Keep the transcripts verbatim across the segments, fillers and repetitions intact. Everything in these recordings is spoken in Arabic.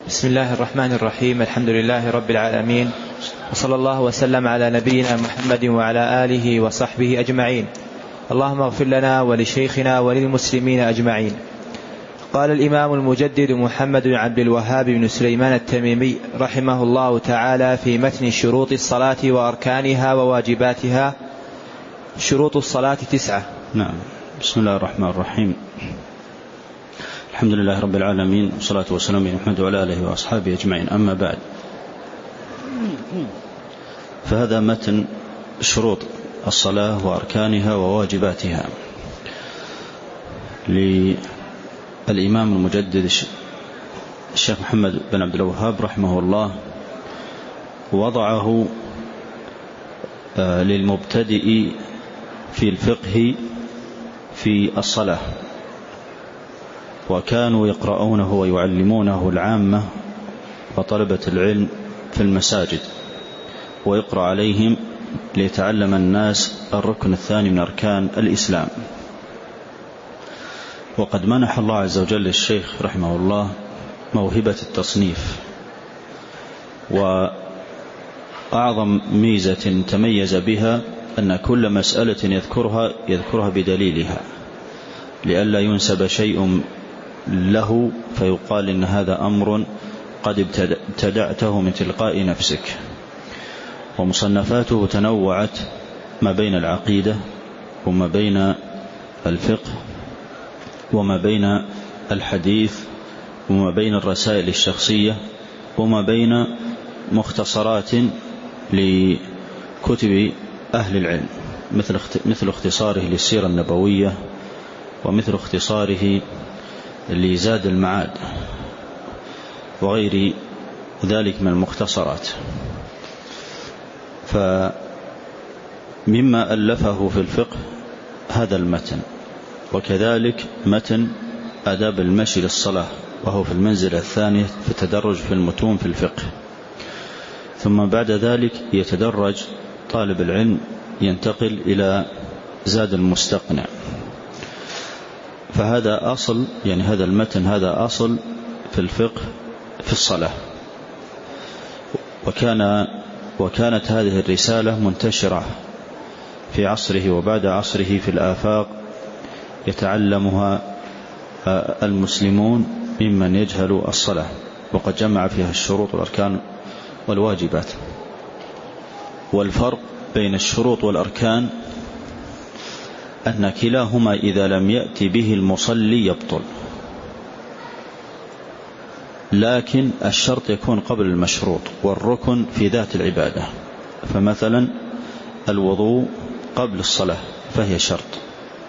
بسم الله الرحمن الرحيم. الحمد لله رب العالمين، وصلى الله وسلم على نبينا محمد وعلى آله وصحبه أجمعين. اللهم اغفر لنا ولشيخنا وللمسلمين أجمعين. قال الإمام المجدد محمد بن عبد الوهاب بن سليمان التميمي رحمه الله تعالى في متن شروط الصلاة وأركانها وواجباتها: شروط الصلاة تسعة. نعم. بسم الله الرحمن الرحيم. الحمد لله رب العالمين، والصلاة والسلام على محمد وعلى آله وأصحابه أجمعين. أما بعد، فهذا متن شروط الصلاة وأركانها وواجباتها للإمام المجدد الشيخ محمد بن عبد الوهاب رحمه الله. وضعه للمبتدئ في الفقه في الصلاة، وكانوا يقرؤونه ويعلمونه العامة وطلبة العلم في المساجد، ويقرأ عليهم ليتعلم الناس الركن الثاني من أركان الإسلام. وقد منح الله عز وجل للشيخ رحمه الله موهبة التصنيف، وأعظم ميزة تميز بها أن كل مسألة يذكرها يذكرها بدليلها، لئلا ينسب شيء له فيقال إن هذا أمر قد ابتدعته من تلقاء نفسك. ومصنفاته تنوعت ما بين العقيدة وما بين الفقه وما بين الحديث وما بين الرسائل الشخصية وما بين مختصرات لكتب أهل العلم، مثل مثل اختصاره للسيرة النبوية، ومثل اختصاره لزاد المعاد، وغير ذلك من المختصرات. فمما ألفه في الفقه هذا المتن، وكذلك متن آداب المشي للصلاة، وهو في المنزلة الثانية في التدرج في المتون في الفقه. ثم بعد ذلك يتدرج طالب العلم ينتقل إلى زاد المستقنع. فهذا أصل، يعني هذا المتن هذا أصل في الفقه في الصلاة. وكان وكانت هذه الرسالة منتشرة في عصره وبعد عصره في الآفاق، يتعلمها المسلمون ممن يجهل الصلاة، وقد جمع فيها الشروط والأركان والواجبات. والفرق بين الشروط والأركان أن كلاهما إذا لم يأتي به المصلي يبطل، لكن الشرط يكون قبل المشروط، والركن في ذات العبادة. فمثلا الوضوء قبل الصلاة فهي شرط،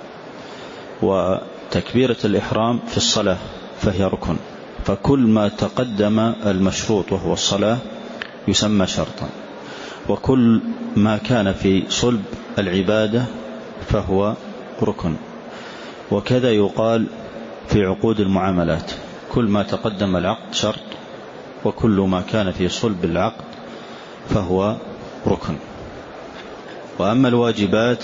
وتكبيرة الإحرام في الصلاة فهي ركن. فكل ما تقدم المشروط وهو الصلاة يسمى شرطا، وكل ما كان في صلب العبادة فهو ركن. وكذا يقال في عقود المعاملات، كل ما تقدم العقد شرط، وكل ما كان في صلب العقد فهو ركن. وأما الواجبات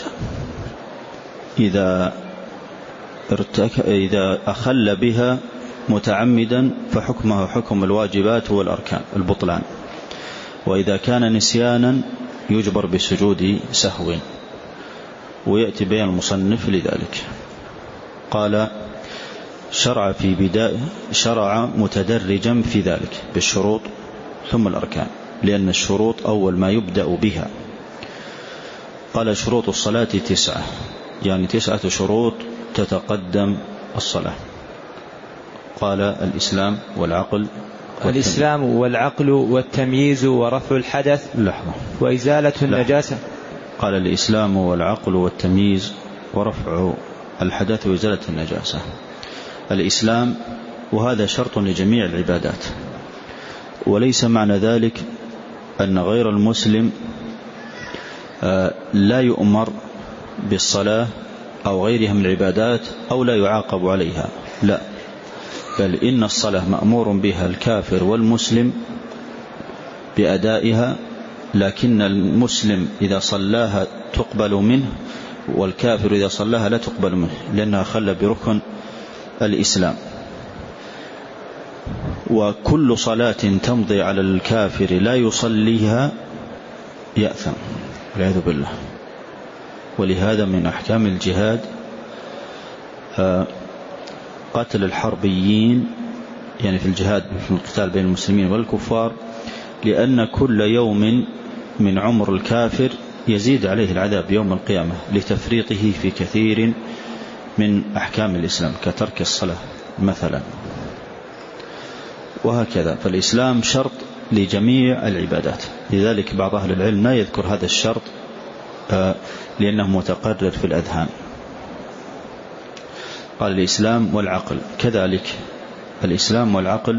إذا ارتك... إذا أخل بها متعمدا فحكمه حكم الواجبات هو الأركان البطلان، وإذا كان نسيانا يجبر بسجود سهو. ويأتي بين المصنف لذلك. قال: شرع في بداية شرع متدرجا في ذلك بالشروط ثم الأركان، لأن الشروط أول ما يبدأ بها. قال: شروط الصلاة تسعة، يعني تسعة شروط تتقدم الصلاة. قال: الإسلام والعقل الإسلام والعقل والتمييز ورفع الحدث لحظة وإزالة النجاسة. قال: الإسلام والعقل والتمييز ورفع الحدث وإزالة النجاسة. الإسلام، وهذا شرط لجميع العبادات، وليس معنى ذلك أن غير المسلم لا يؤمر بالصلاة أو غيرها من العبادات أو لا يعاقب عليها، لا، بل إن الصلاة مأمور بها الكافر والمسلم بأدائها، لكن المسلم إذا صلاها تقبل منه، والكافر إذا صلاها لا تقبل منه، لأنها خل بركن الإسلام. وكل صلاة تمضي على الكافر لا يصليها يأثم والعياذ بالله. ولهذا من أحكام الجهاد قتل الحربيين، يعني في الجهاد في القتال بين المسلمين والكفار، لأن كل يوم من عمر الكافر يزيد عليه العذاب يوم القيامة لتفريطه في كثير من أحكام الإسلام كترك الصلاة مثلا، وهكذا. فالإسلام شرط لجميع العبادات، لذلك بعض أهل العلم لا يذكر هذا الشرط لأنه متقرر في الأذهان. قال الإسلام والعقل، كذلك الإسلام والعقل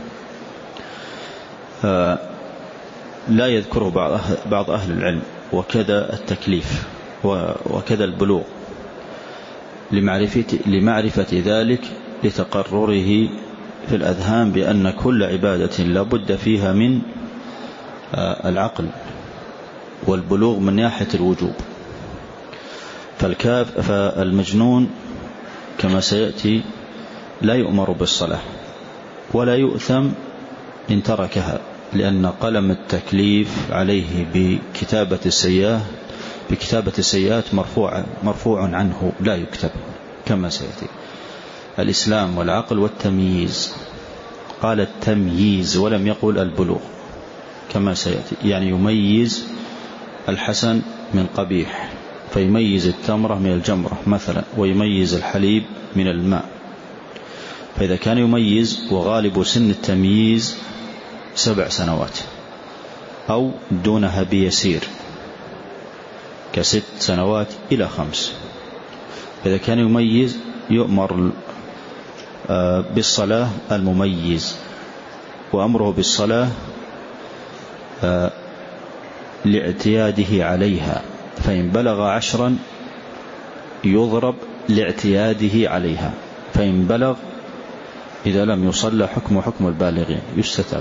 لا يذكره بعض أهل العلم، وكذا التكليف وكذا البلوغ لمعرفة, لمعرفة ذلك لتقرره في الأذهان بأن كل عبادة لا بد فيها من العقل والبلوغ من ناحية الوجوب. فالكاف فالمجنون كما سيأتي لا يؤمر بالصلاة ولا يؤثم إن تركها، لأن قلم التكليف عليه بكتابة السيئات بكتابة السيئات مرفوع مرفوع عنه لا يكتب كما سيأتي. الإسلام والعقل والتمييز، قال التمييز ولم يقل البلوغ كما سيأتي، يعني يميز الحسن من قبيح، فيميز التمرة من الجمرة مثلا، ويميز الحليب من الماء. فإذا كان يميز وغالب سن التمييز سبع سنوات أو دونها بيسير كست سنوات إلى خمس، فإذا كان يميز يؤمر بالصلاة المميز، وأمره بالصلاة لاعتياده عليها، فإن بلغ عشرا يضرب لاعتياده عليها، فإن بلغ إذا لم يصلى حكم حكم البالغين يستتاب.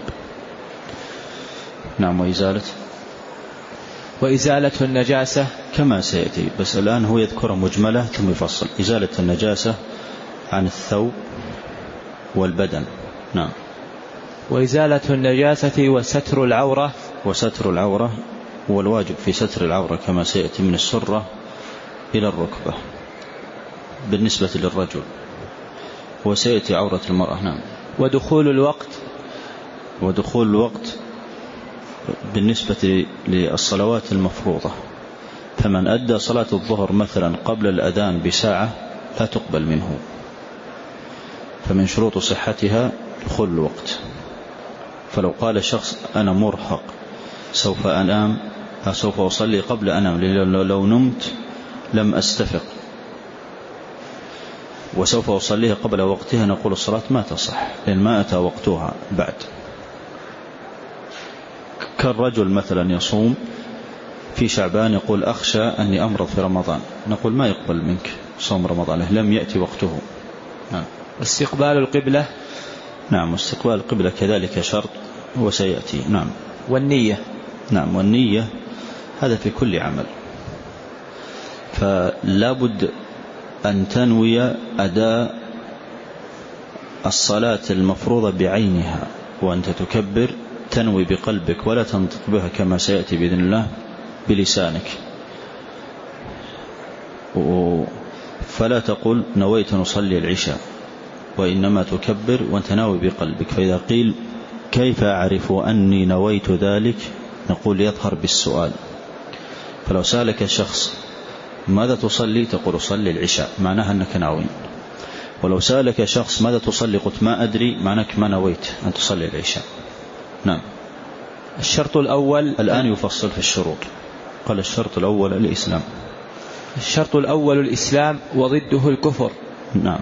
نعم. وإزالة وإزالة النجاسة كما سيأتي، بس الآن هو يذكر مجملة ثم يفصل. إزالة النجاسة عن الثوب والبدن. نعم. وإزالة النجاسة وستر العورة وستر العورة، والواجب في ستر العورة كما سيأتي من السرة إلى الركبة بالنسبة للرجل، وسيأتي عورة المرأة. نعم. ودخول الوقت ودخول الوقت بالنسبة للصلوات المفروضة، فمن أدى صلاة الظهر مثلا قبل الأذان بساعة لا تقبل منه، فمن شروط صحتها دخول الوقت. فلو قال شخص أنا مرهق سوف أنام سوف أصلي قبل أنام، لو نمت لم أستفق وسوف أصليها قبل وقتها، نقول الصلاة ما تصح لأن ما أتى وقتها بعد. كالرجل مثلا يصوم في شعبان يقول أخشى أني أمرض في رمضان، نقول ما يقبل منك صوم رمضان لم يأتي وقته. نعم. استقبال القبلة. نعم. استقبال القبلة كذلك شرط وسيأتي. نعم. والنية. نعم. والنية هذا في كل عمل، فلا بد أن تنوي أداء الصلاة المفروضة بعينها، وأنت تكبر تنوي بقلبك ولا تنطق بها كما سيأتي بإذن الله بلسانك، فلا تقول نويت نصلي العشاء، وإنما تكبر وأنت ناوي بقلبك. فإذا قيل كيف أعرف أني نويت ذلك، نقول يظهر بالسؤال. فلو سألك شخص ماذا تصلي تقول صلي العشاء، معناها أنك ناوي. ولو سألك شخص ماذا تصلي قلت ما أدري، معناك ما نويت أن تصلي العشاء. نعم. الشرط الأول الآن يفصل في الشروط. قال الشرط الأول الإسلام. الشرط الأول الإسلام وضده الكفر. نعم.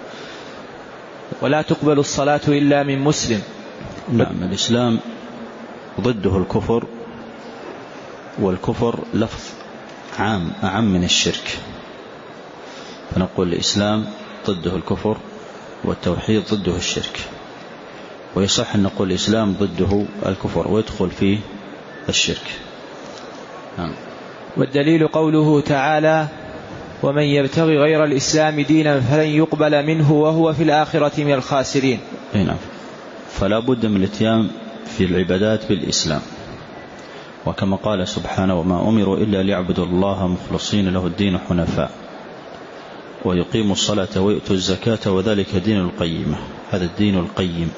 ولا تقبل الصلاة إلا من مسلم. نعم. الإسلام ضده الكفر، والكفر لفظ عام أعم من الشرك، فنقول الإسلام ضده الكفر والتوحيد ضده الشرك، ويصح أن نقول الإسلام ضده الكفر ويدخل فيه الشرك. نعم. والدليل قوله تعالى ومن يبتغي غير الإسلام دينا فلن يقبل منه وهو في الآخرة من الخاسرين. نعم. فلا بد من الاتيان في العبادات بالإسلام، وكما قال سبحانه وما أمروا إلا ليعبدوا الله مخلصين له الدين حنفاء ويقيموا الصلاة ويؤتوا الزكاة وذلك دين القيمة. هذا الدين القيم.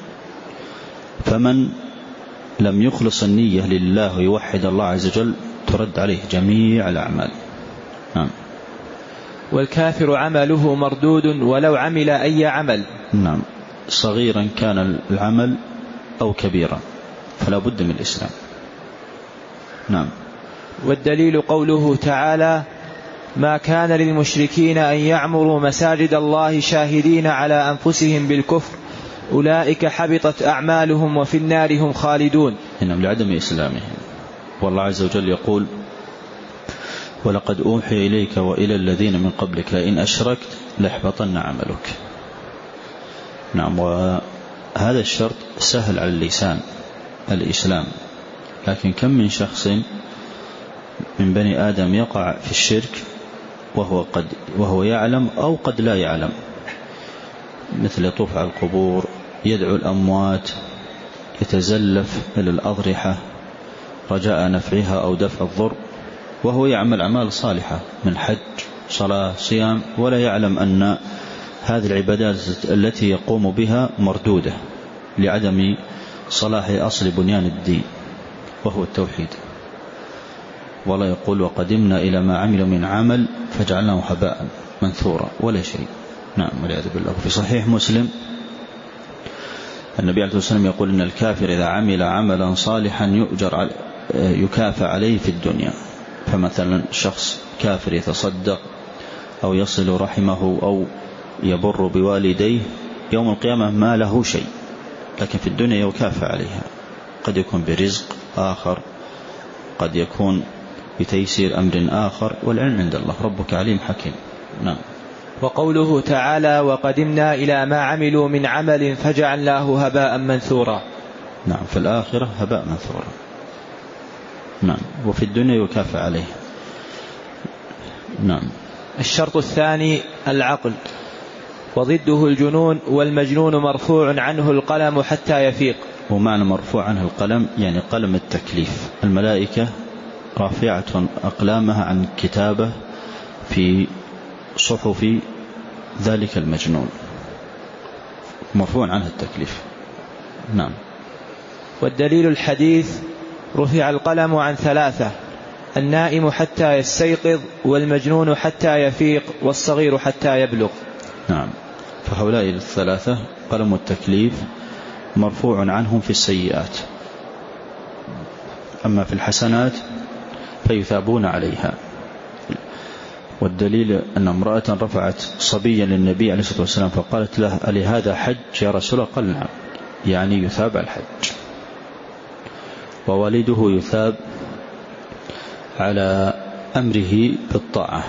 فمن لم يخلص النية لله ويوحد الله عز وجل ترد عليه جميع الأعمال. نعم. والكافر عمله مردود ولو عمل أي عمل. نعم، صغيرا كان العمل أو كبيرا فلا بد من الإسلام. نعم. والدليل قوله تعالى ما كان للمشركين أن يعمروا مساجد الله شاهدين على أنفسهم بالكفر أولئك حبطت أعمالهم وفي النار هم خالدون. إنهم لعدم إسلامهم. والله عز وجل يقول ولقد أوحي إليك وإلى الذين من قبلك لئن أشركت ليحبطن عملك. نعم. وهذا الشرط سهل على اللسان الإسلام، لكن كم من شخص من بني آدم يقع في الشرك وهو, قد وهو يعلم أو قد لا يعلم، مثل يطوف على القبور، يدعو الأموات، يتزلف إلى الأضرحة رجاء نفعها أو دفع الضر، وهو يعمل أعمال صالحة من حج صلاة صيام، ولا يعلم أن هذه العبادات التي يقوم بها مردودة لعدم صلاح أصل بنيان الدين وهو التوحيد. والله يقول وقدمنا إلى ما عملوا من عمل فجعلناه هباء منثورا ولا شيء. نعم والعياذ بالله. في صحيح مسلم النبي عليه الصلاة والسلام يقول إن الكافر إذا عمل عملا صالحا يؤجر على يكافى عليه في الدنيا. فمثلا شخص كافر يتصدق أو يصل رحمه أو يبر بوالديه، يوم القيامة ما له شيء، لكن في الدنيا يكافى عليها، قد يكون برزق آخر، قد يكون بتيسير أمر آخر، والعلم عند الله، ربك عليم حكيم. نعم. وقوله تعالى وقدمنا إلى ما عملوا من عمل فجعلناه هباء منثورا. نعم، في الآخرة هباء منثورا. نعم. وفي الدنيا يكافى عليه. نعم. الشرط الثاني العقل، وضده الجنون، والمجنون مرفوع عنه القلم حتى يفيق. ومعنى مرفوع عنه القلم يعني قلم التكليف. الملائكة رافعة أقلامها عن كتابة في صحف ذلك المجنون، مرفوع عنه التكليف. نعم. والدليل الحديث رفع القلم عن ثلاثة: النائم حتى يستيقظ، والمجنون حتى يفيق، والصغير حتى يبلغ. نعم. فهؤلاء الثلاثة قلم التكليف مرفوع عنهم في السيئات، أما في الحسنات فيثابون عليها. والدليل أن امرأة رفعت صبيا للنبي عليه الصلاة والسلام فقالت له ألي هذا حج يا رسول الله؟ قال نعم، يعني يثاب الحج. ووالده يثاب على أمره بالطاعة.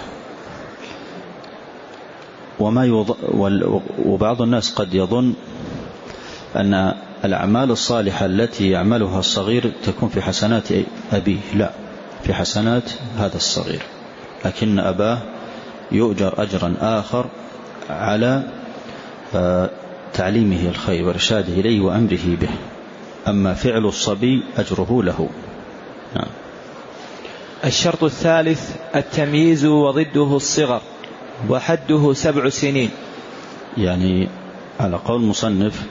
وما يض... وبعض الناس قد يظن أن الأعمال الصالحة التي يعملها الصغير تكون في حسنات أبيه. لا، في حسنات هذا الصغير، لكن أباه يؤجر أجرا آخر على تعليمه الخير وإرشاده إليه وأمره به. أما فعل الصبي أجره له. نعم. الشرط الثالث التمييز، وضده الصغر، وحده سبع سنين. يعني على قول مصنف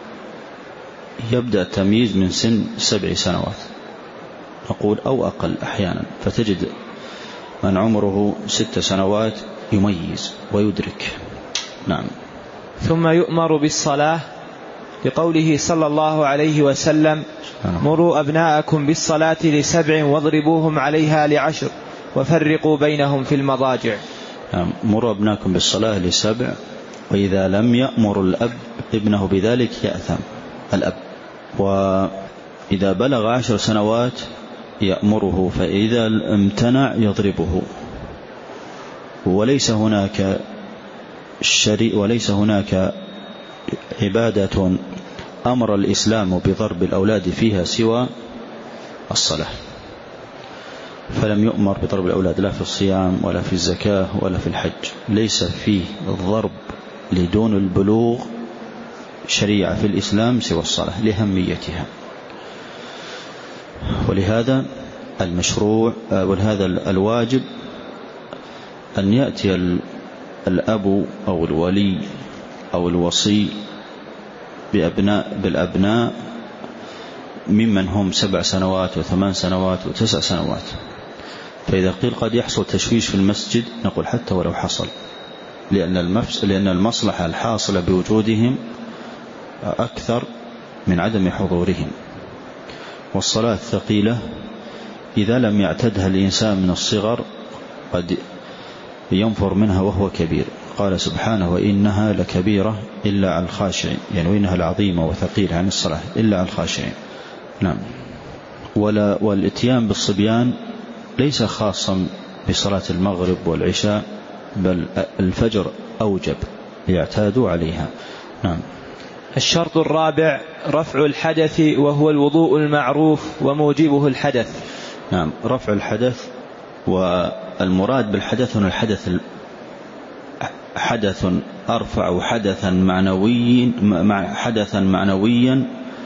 يبدأ التمييز من سن سبع سنوات، نقول أو أقل أحيانا، فتجد من عمره ست سنوات يميز ويدرك. نعم. ثم يؤمر بالصلاة لقوله صلى الله عليه وسلم مروا أبناءكم بالصلاة لسبع واضربوهم عليها لعشر وفرقوا بينهم في المضاجع. نعم. مروا أبناءكم بالصلاة لسبع، وإذا لم يأمر الأب ابنه بذلك يأثم الأب. وإذا بلغ عشر سنوات يأمره، فإذا امتنع يضربه. وليس هناك الشريع وليس هناك عبادة أمر الإسلام بضرب الأولاد فيها سوى الصلاة، فلم يؤمر بضرب الأولاد لا في الصيام ولا في الزكاة ولا في الحج. ليس فيه الضرب لدون البلوغ شريعة في الإسلام سوى الصلاة لأهميتها. ولهذا المشروع ولهذا الواجب أن يأتي الأب أو الولي أو الوصي بأبناء بالأبناء ممن هم سبع سنوات وثمان سنوات وتسع سنوات. فإذا قيل قد يحصل تشويش في المسجد نقول حتى ولو حصل، لأن لأن المصلحة الحاصلة بوجودهم أكثر من عدم حضورهم. والصلاة ثقيلة إذا لم يعتدها الإنسان من الصغر قد ينفر منها وهو كبير. قال سبحانه وإنها لكبيرة إلا على الخاشعين، يعني وإنها العظيمة وثقيلة عن الصلاة إلا على الخاشعين. نعم. ولا والاتيان بالصبيان ليس خاصا بصلاة المغرب والعشاء، بل الفجر أوجب ليعتادوا عليها. نعم. الشرط الرابع رفع الحدث، وهو الوضوء المعروف وموجبه الحدث. نعم. رفع الحدث، والمراد بالحدث هنا الحدث حدث أرفع حدثا معنوي حدثا معنويا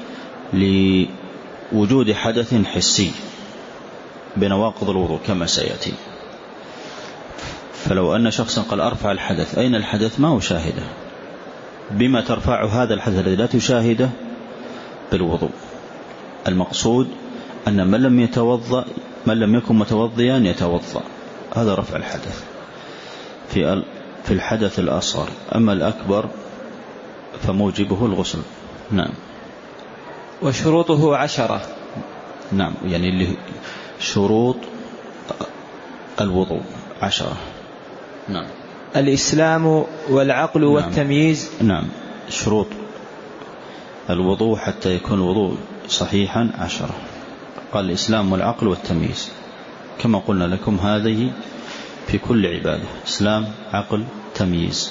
لوجود حدث حسي بنواقض الوضوء كما سيأتي. فلو أن شخصا قال أرفع الحدث، أين الحدث؟ ما هو شاهده. بما ترفع هذا الحدث الذي لا تشاهده؟ بالوضوء. المقصود أن من لم يتوضأ من لم يكن متوضيا يتوضأ، هذا رفع الحدث في في الحدث الأصغر. أما الأكبر فموجبه الغسل. نعم. وشروطه عشرة. نعم، يعني اللي شروط الوضوء عشرة. نعم. الإسلام والعقل نعم. والتمييز. نعم. شروط الوضوء حتى يكون الوضوء صحيحا عشرة. قال الإسلام والعقل والتمييز، كما قلنا لكم هذه في كل عبادة: إسلام، عقل، تمييز.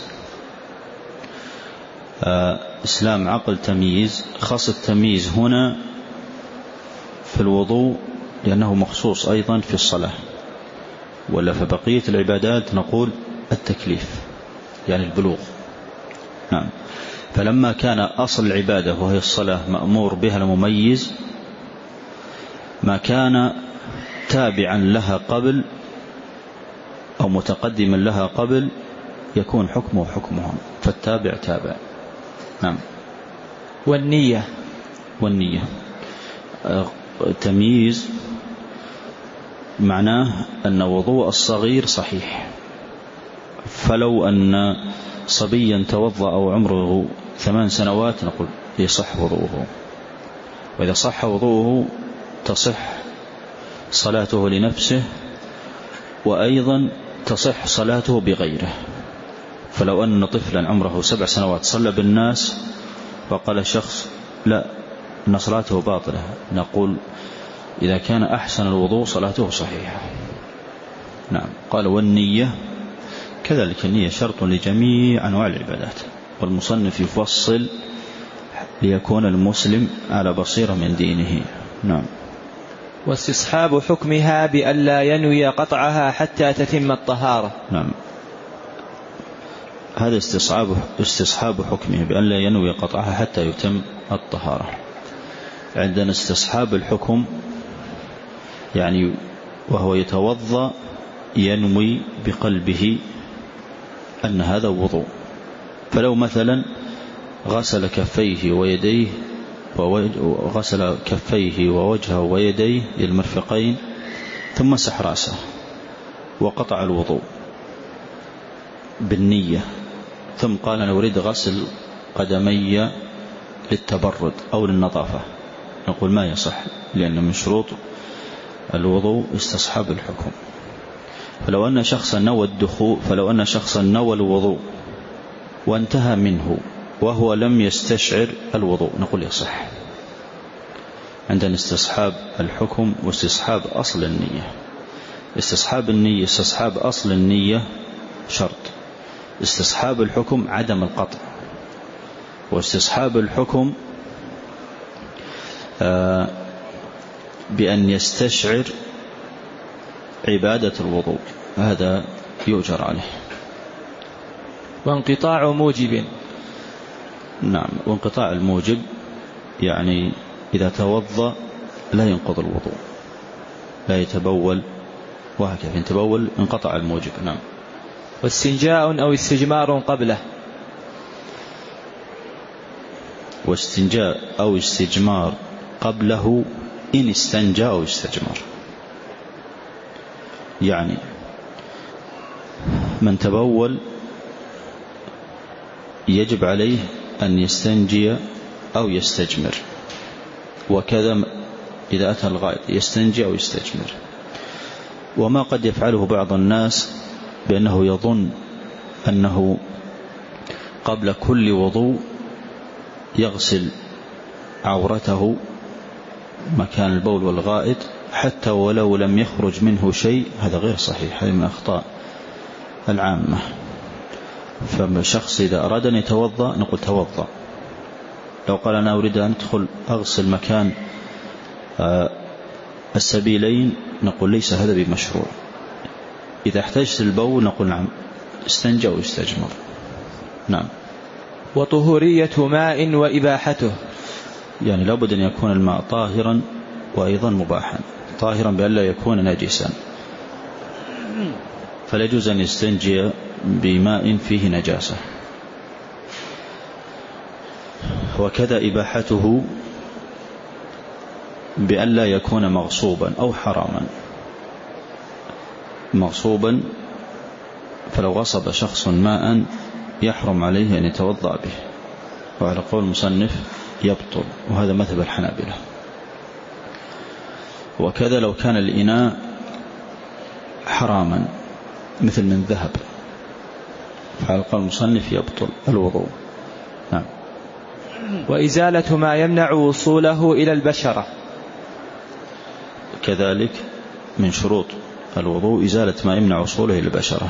آه إسلام، عقل، تمييز. خاص التمييز هنا في الوضوء لأنه مخصوص أيضا في الصلاة، ولا في بقية العبادات نقول التكليف، يعني البلوغ. نعم. فلما كان أصل العبادة وهي الصلاة مأمور بها المميز، ما كان تابعا لها قبل أو متقدما لها قبل يكون حكمه حكمها، فالتابع تابع. نعم. والنية. والنية التمييز معناه أن وضوء الصغير صحيح، فلو أن صبيا توضأ أو عمره ثمان سنوات نقول يصح وضوءه، وإذا صح وضوءه تصح صلاته لنفسه، وأيضا تصح صلاته بغيره. فلو أن طفلا عمره سبع سنوات صلى بالناس وقال شخص لا إن صلاته باطلة، نقول إذا كان أحسن الوضوء صلاته صحيحة. نعم. قال والنية كذلك، النية شرط لجميع أنواع العبادات، والمصنف يفصل ليكون المسلم على بصيرة من دينه. نعم. واستصحاب حكمها بأن لا ينوي قطعها حتى تتم الطهارة. نعم. هذا استصحاب استصحاب حكمه بأن لا ينوي قطعها حتى يتم الطهارة. عندنا استصحاب الحكم يعني وهو يتوضأ ينوي بقلبه أن هذا وضوء. فلو مثلا غسل كفيه ويديه وغسل كفيه ووجهه ويديه للمرفقين ثم مسح رأسه وقطع الوضوء بالنية، ثم قال أنا أريد غسل قدمي للتبرد أو للنظافة، نقول ما يصح، لأن من شروط الوضوء استصحاب الحكم. فلو أن شخصا نوى الدخول فلو أن شخصا نوى الوضوء وانتهى منه وهو لم يستشعر الوضوء نقول يصح. عندنا استصحاب الحكم واستصحاب أصل النية. استصحاب النية استصحاب أصل النية شرط، استصحاب الحكم عدم القطع، واستصحاب الحكم آه بأن يستشعر عبادة الوضوء، هذا يؤجر عليه. وانقطاع موجب. نعم. وانقطاع الموجب يعني إذا توضأ لا ينقض الوضوء، لا يتبول وهكذا، يتبول انقطع الموجب. نعم. واستنجاء أو استجمار قبله. واستنجاء أو استجمار قبله إن استنجى أو استجمر. يعني من تبول يجب عليه أن يستنجي أو يستجمر، وكذا إذا أتى الغائط يستنجي أو يستجمر. وما قد يفعله بعض الناس بأنه يظن أنه قبل كل وضوء يغسل عورته مكان البول والغائط حتى ولو لم يخرج منه شيء، هذا غير صحيح، هذه من أخطاء العامة. فشخص إذا أراد أن يتوضأ نقول توضأ. لو قال أنا أريد أن أدخل أغسل مكان السبيلين نقول ليس هذا بمشروع. إذا احتجت البول نقول نعم استنجى ويستجمر. نعم. وطهورية ماء وإباحته، يعني لابد أن يكون الماء طاهرا وأيضا مباحا. طاهرا بأن لا يكون نجسا، فلا يجوز أن يستنجي بماء فيه نجاسة. وكذا إباحته بأن لا يكون مغصوبا أو حراما. مغصوبا فلو غصب شخص ماء يحرم عليه أن يتوضأ به، وعلى قول المصنف يبطل، وهذا مذهب الحنابلة. وكذا لو كان الإناء حراما مثل من ذهب فعلى قول المصنف يبطل الوضوء. نعم. وإزالة ما يمنع وصوله إلى البشرة، كذلك من شروط الوضوء إزالة ما يمنع وصوله إلى البشرة.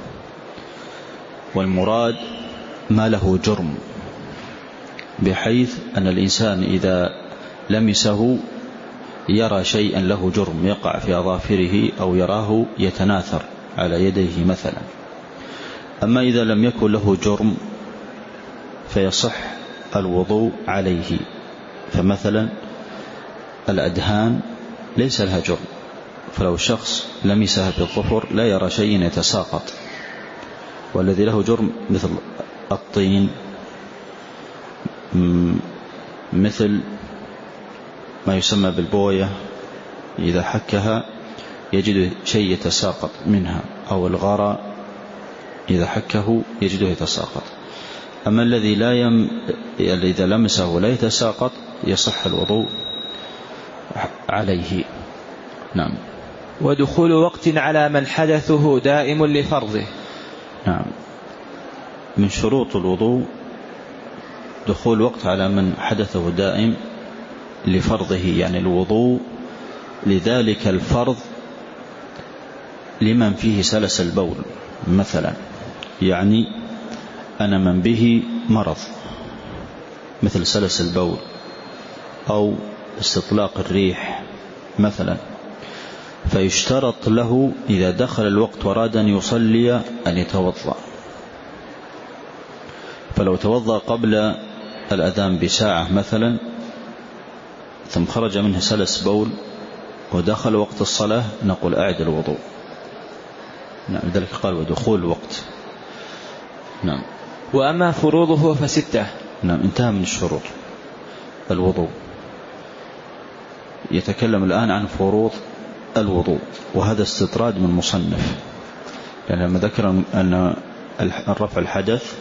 والمراد ما له جرم، بحيث أن الإنسان إذا لمسه يرى شيئا له جرم يقع في أظافره أو يراه يتناثر على يديه مثلا. أما إذا لم يكن له جرم فيصح الوضوء عليه. فمثلا الأدهان ليس لها جرم، فلو شخص لمسها بالظفر لا يرى شيء يتساقط. والذي له جرم مثل الطين، مثل ما يسمى بالبوية إذا حكها يجد شيء يتساقط منها، أو الغراء إذا حكه يجده يتساقط. أما الذي لا يم... إذا لمسه لا يتساقط يصح الوضوء عليه. نعم. ودخول وقت على من حدثه دائم لفرضه. نعم. من شروط الوضوء دخول وقت على من حدثه دائم لفرضه، يعني الوضوء لذلك الفرض لمن فيه سلس البول مثلا. يعني أنا من به مرض مثل سلس البول أو استطلاق الريح مثلا، فيشترط له إذا دخل الوقت وراد أن يصلي أن يتوضأ. فلو توضأ قبل الأذان بساعة مثلا ثم خرج منه سلس بول ودخل وقت الصلاة نقول أعد الوضوء. نعم. ذلك قال ودخول الوقت. نعم. وأما فروضه فستة. نعم. انتهى من الشروط الوضوء. يتكلم الآن عن فروض الوضوء، وهذا استطراد من مصنف، لأن لما ذكر أن الرفع الحدث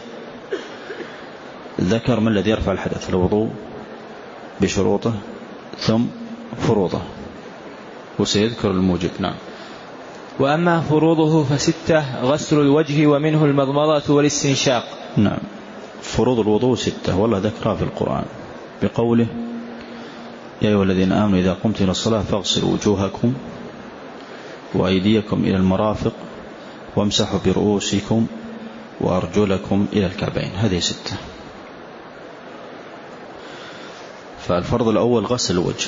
ذكر ما الذي يرفع الحدث، الوضوء بشروطه ثم فروضه، وسيذكر الموجب. نعم. وأما فروضه فستة: غسل الوجه ومنه المضمضة والاستنشاق. نعم. فروض الوضوء ستة، والله ذكرها في القرآن بقوله: يا أيها الذين آمنوا إذا قمتم إلى الصلاة فاغسلوا وجوهكم وأيديكم إلى المرافق وامسحوا برؤوسكم وأرجلكم إلى الكعبين. هذه ستة. فالفرض الأول غسل الوجه،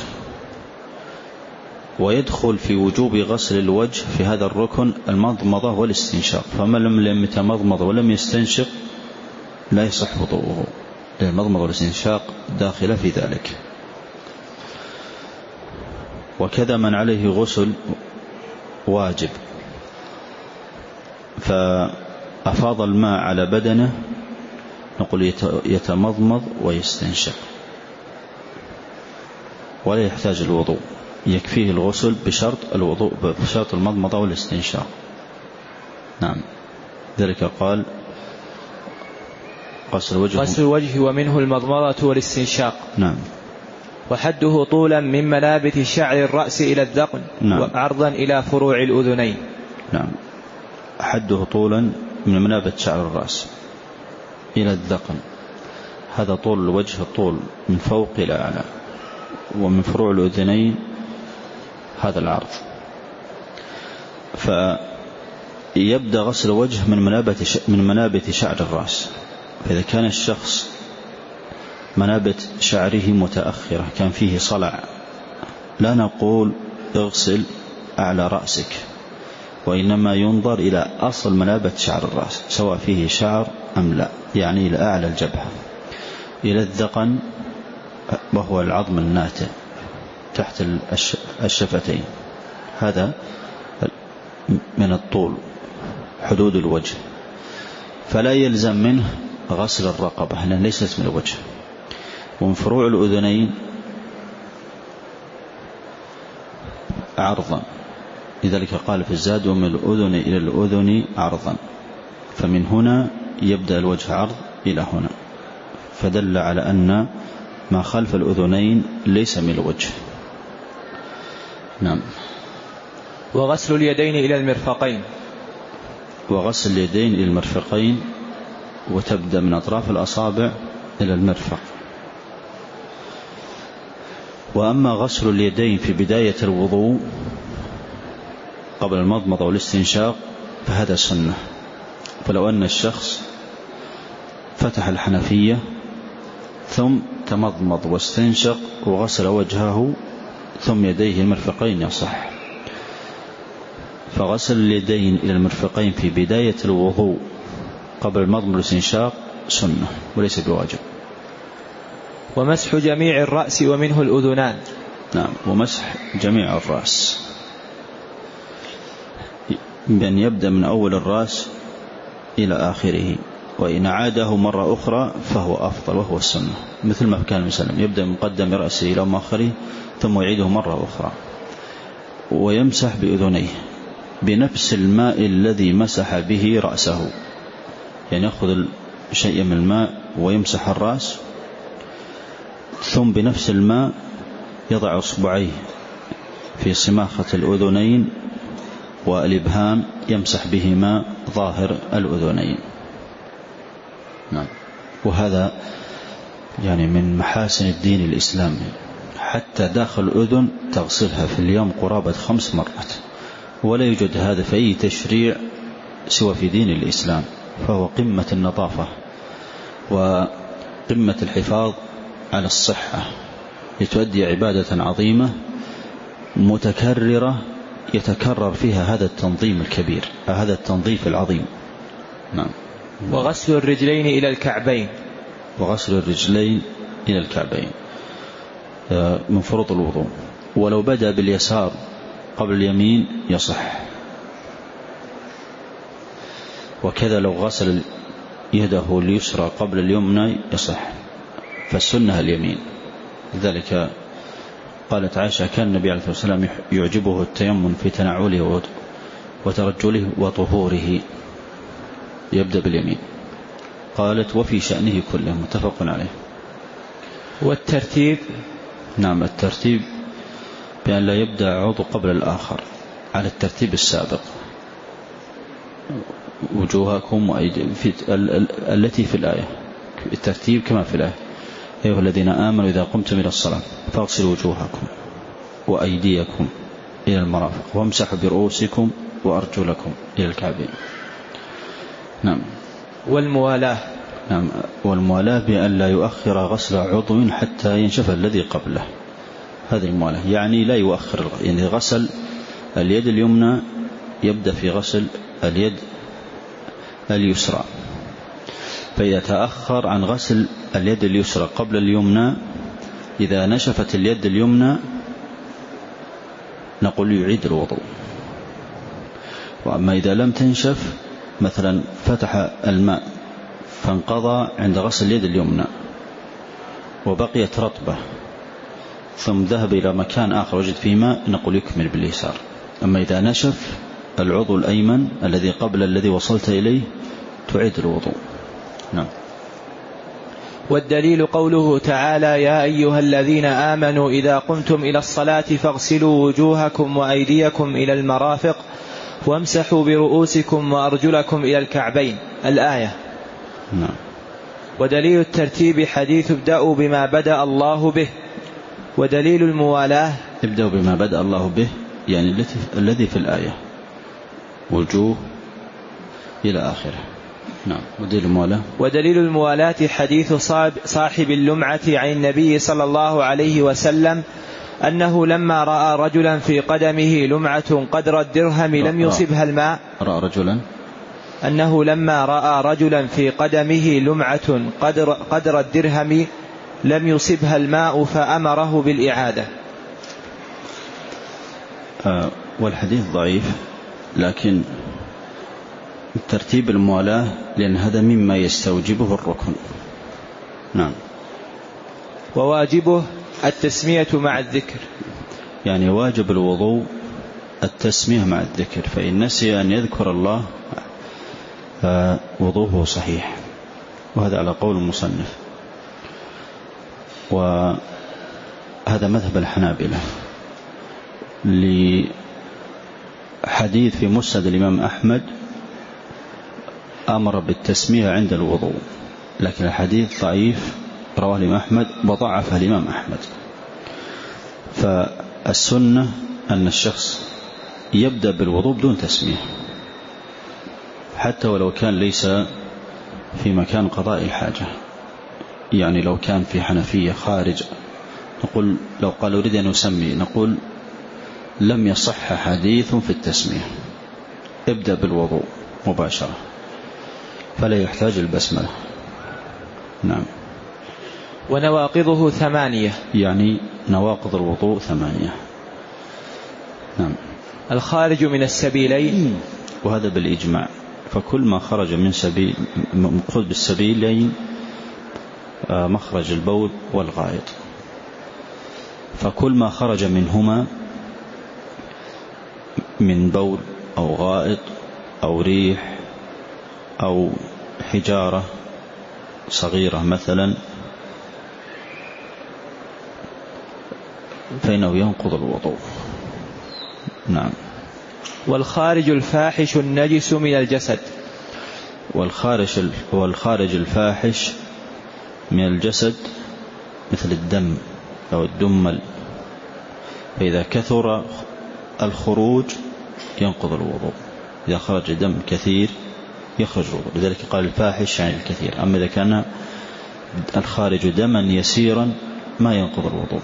ويدخل في وجوب غسل الوجه في هذا الركن المضمضة والاستنشاق، فمن لم يتمضمض ولم يستنشق لا يصح وضوءه. المضمضة والاستنشاق داخلة في ذلك. وكذا من عليه غسل واجب فأفاض الماء على بدنه نقول يتمضمض ويستنشق ولا يحتاج الوضوء، يكفيه الغسل بشرط الوضوء بشرط المضمضة والاستنشاق. نعم، ذلك قال غسل الوجه غسل الوجه ومنه المضمضة والاستنشاق. نعم. وحده طولا من منابت شعر الرأس إلى الذقن. نعم. وعرضا إلى فروع الأذنين. نعم، حده طولا من منابت شعر الرأس إلى الذقن، هذا طول الوجه، طول من فوق إلى أعلى، ومن فروع الأذنين هذا العرض. فيبدأ غسل الوجه من منابت من منابت شعر الرأس. فإذا كان الشخص منابت شعره متأخرة كان فيه صلع، لا نقول اغسل أعلى رأسك، وإنما ينظر إلى أصل منابت شعر الرأس سواء فيه شعر أم لا، يعني إلى أعلى الجبهة إلى الذقن وهو العظم الناتئ تحت الشفتين، هذا من الطول حدود الوجه. فلا يلزم منه غسل الرقبة لأنه ليست من الوجه. ومن فروع الأذنين عرضا، لذلك قال في الزاد ومن الأذن إلى الأذن عرضا، فمن هنا يبدأ الوجه عرض إلى هنا، فدل على أن ما خلف الأذنين ليس من الوجه. نعم. وغسل اليدين إلى المرفقين. وغسل اليدين إلى المرفقين، وتبدأ من أطراف الأصابع إلى المرفق. وأما غسل اليدين في بداية الوضوء قبل المضمضة والاستنشاق فهذا سنة. فلو أن الشخص فتح الحنفية ثم تمضمض واستنشق وغسل وجهه ثم يديه المرفقين يصح. فغسل اليدين إلى المرفقين في بداية الوضوء قبل المضمضة والاستنشاق سنة وليس بواجب. ومسح جميع الرأس ومنه الأذنان. نعم، ومسح جميع الرأس بأن يبدأ من أول الرأس إلى آخره، وإن عاده مرة أخرى فهو أفضل وهو السنة، مثل ما كان وسلم يبدأ من مقدم رأسه إلى مؤخره ثم يعيده مرة أخرى. ويمسح بأذنيه بنفس الماء الذي مسح به رأسه، يعني يأخذ شيء من الماء ويمسح الرأس، ثم بنفس الماء يضع أصبعيه في صماخة الأذنين والإبهام يمسح بهما ظاهر الأذنين. نعم. وهذا يعني من محاسن الدين الإسلامي، حتى داخل الأذن تغسلها في اليوم قرابة خمس مرات، ولا يوجد هذا في أي تشريع سوى في دين الإسلام، فهو قمة النظافة وقمة الحفاظ على الصحة، لتؤدي عبادة عظيمة متكررة يتكرر فيها هذا التنظيم الكبير، هذا التنظيف العظيم. نعم. وغسل الرجلين إلى الكعبين. وغسل الرجلين إلى الكعبين من فروض الوضوء، ولو بدأ باليسار قبل اليمين يصح، وكذا لو غسل يده اليسرى قبل اليمنى يصح، فالسنة اليمين. لذلك قالت عائشة كان النبي عليه الصلاة والسلام يعجبه التيمم في تنعله وترجله وطهوره، يبدأ باليمين. قالت وفي شأنه كله، متفق عليه. والترتيب؟ نعم، الترتيب بأن لا يبدأ عضو قبل الآخر على الترتيب السابق. وجوهكم وأيديكم في التي في الآية، الترتيب كما في الآية: أيها الذين آمنوا إذا قمتم إلى الصلاة فاغسلوا وجوهكم وأيديكم إلى المرافق وامسحوا برؤوسكم وأرجلكم إلى الكعبين. نعم. والموالاة؟ نعم، والموالاة بأن لا يؤخر غسل عضو حتى ينشف الذي قبله، هذه الموالاة، يعني لا يؤخر، يعني غسل اليد اليمنى يبدأ في غسل اليد اليسرى، فيتأخر عن غسل اليد اليسرى قبل اليمنى، إذا نشفت اليد اليمنى نقول يعيد الوضوء. وأما إذا لم تنشف، مثلا فتح الماء فانقضى عند غسل اليد اليمنى وبقيت رطبة ثم ذهب إلى مكان آخر وجد فيه ماء، نقول يكمل باليسار. أما إذا نشف العضو الأيمن الذي قبل الذي وصلت إليه تعيد الوضوء. نعم. والدليل قوله تعالى: يا أيها الذين آمنوا إذا قمتم إلى الصلاة فاغسلوا وجوهكم وأيديكم إلى المرافق وامسحوا برؤوسكم وأرجلكم إلى الكعبين، الآية. نعم. ودليل الترتيب حديث ابدأوا بما بدأ الله به. ودليل الموالاة ابدأوا بما بدأ الله به، يعني الذي في الآية، وجوه إلى آخره. نعم. ودليل الموالاة ودليل الموالاة حديث صاحب اللمعة عن النبي صلى الله عليه وسلم أنه لما رأى رجلا في قدمه لمعة قدر الدرهم لم يصبها الماء رأى رجلا أنه لما رأى رجلا في قدمه لمعة قدر, قدر الدرهم لم يصبها الماء فأمره بالإعادة. آه والحديث ضعيف، لكن ترتيب الموالاة لأن هذا مما يستوجبه الركن. نعم. وواجبه التسمية مع الذكر، يعني واجب الوضوء التسمية مع الذكر، فإن نسي أن يذكر الله فوضوءه صحيح، وهذا على قول المصنف. وهذا مذهب الحنابلة لحديث في مسند الإمام أحمد أمر بالتسمية عند الوضوء، لكن الحديث ضعيف رواه الإمام أحمد وضعفه الإمام أحمد. فالسنة أن الشخص يبدأ بالوضوء بدون تسمية، حتى ولو كان ليس في مكان قضاء الحاجة. يعني لو كان في حنفية خارج، نقول لو قال أريد أن أسمي، نقول لم يصح حديث في التسمية، ابدأ بالوضوء مباشرة فلا يحتاج البسملة. نعم. ونواقضه ثمانية، يعني نواقض الوضوء ثمانية. نعم. الخارج من السبيلين، وهذا بالإجماع، فكل ما خرج من سبيل مقصود بالسبيلين مخرج البول والغائط، فكل ما خرج منهما من بول أو غائط أو ريح أو حجارة صغيرة مثلا فإنه ينقض الوضوء. نعم. والخارج الفاحش النجس من الجسد، والخارج والخارج الفاحش من الجسد مثل الدم أو الدمل، فإذا كثر الخروج ينقض الوضوء. إذا خرج دم كثير يخرج الوضوء، لذلك قال الفاحش يعني الكثير. أما إذا كان الخارج دما يسيرا ما ينقض الوضوء.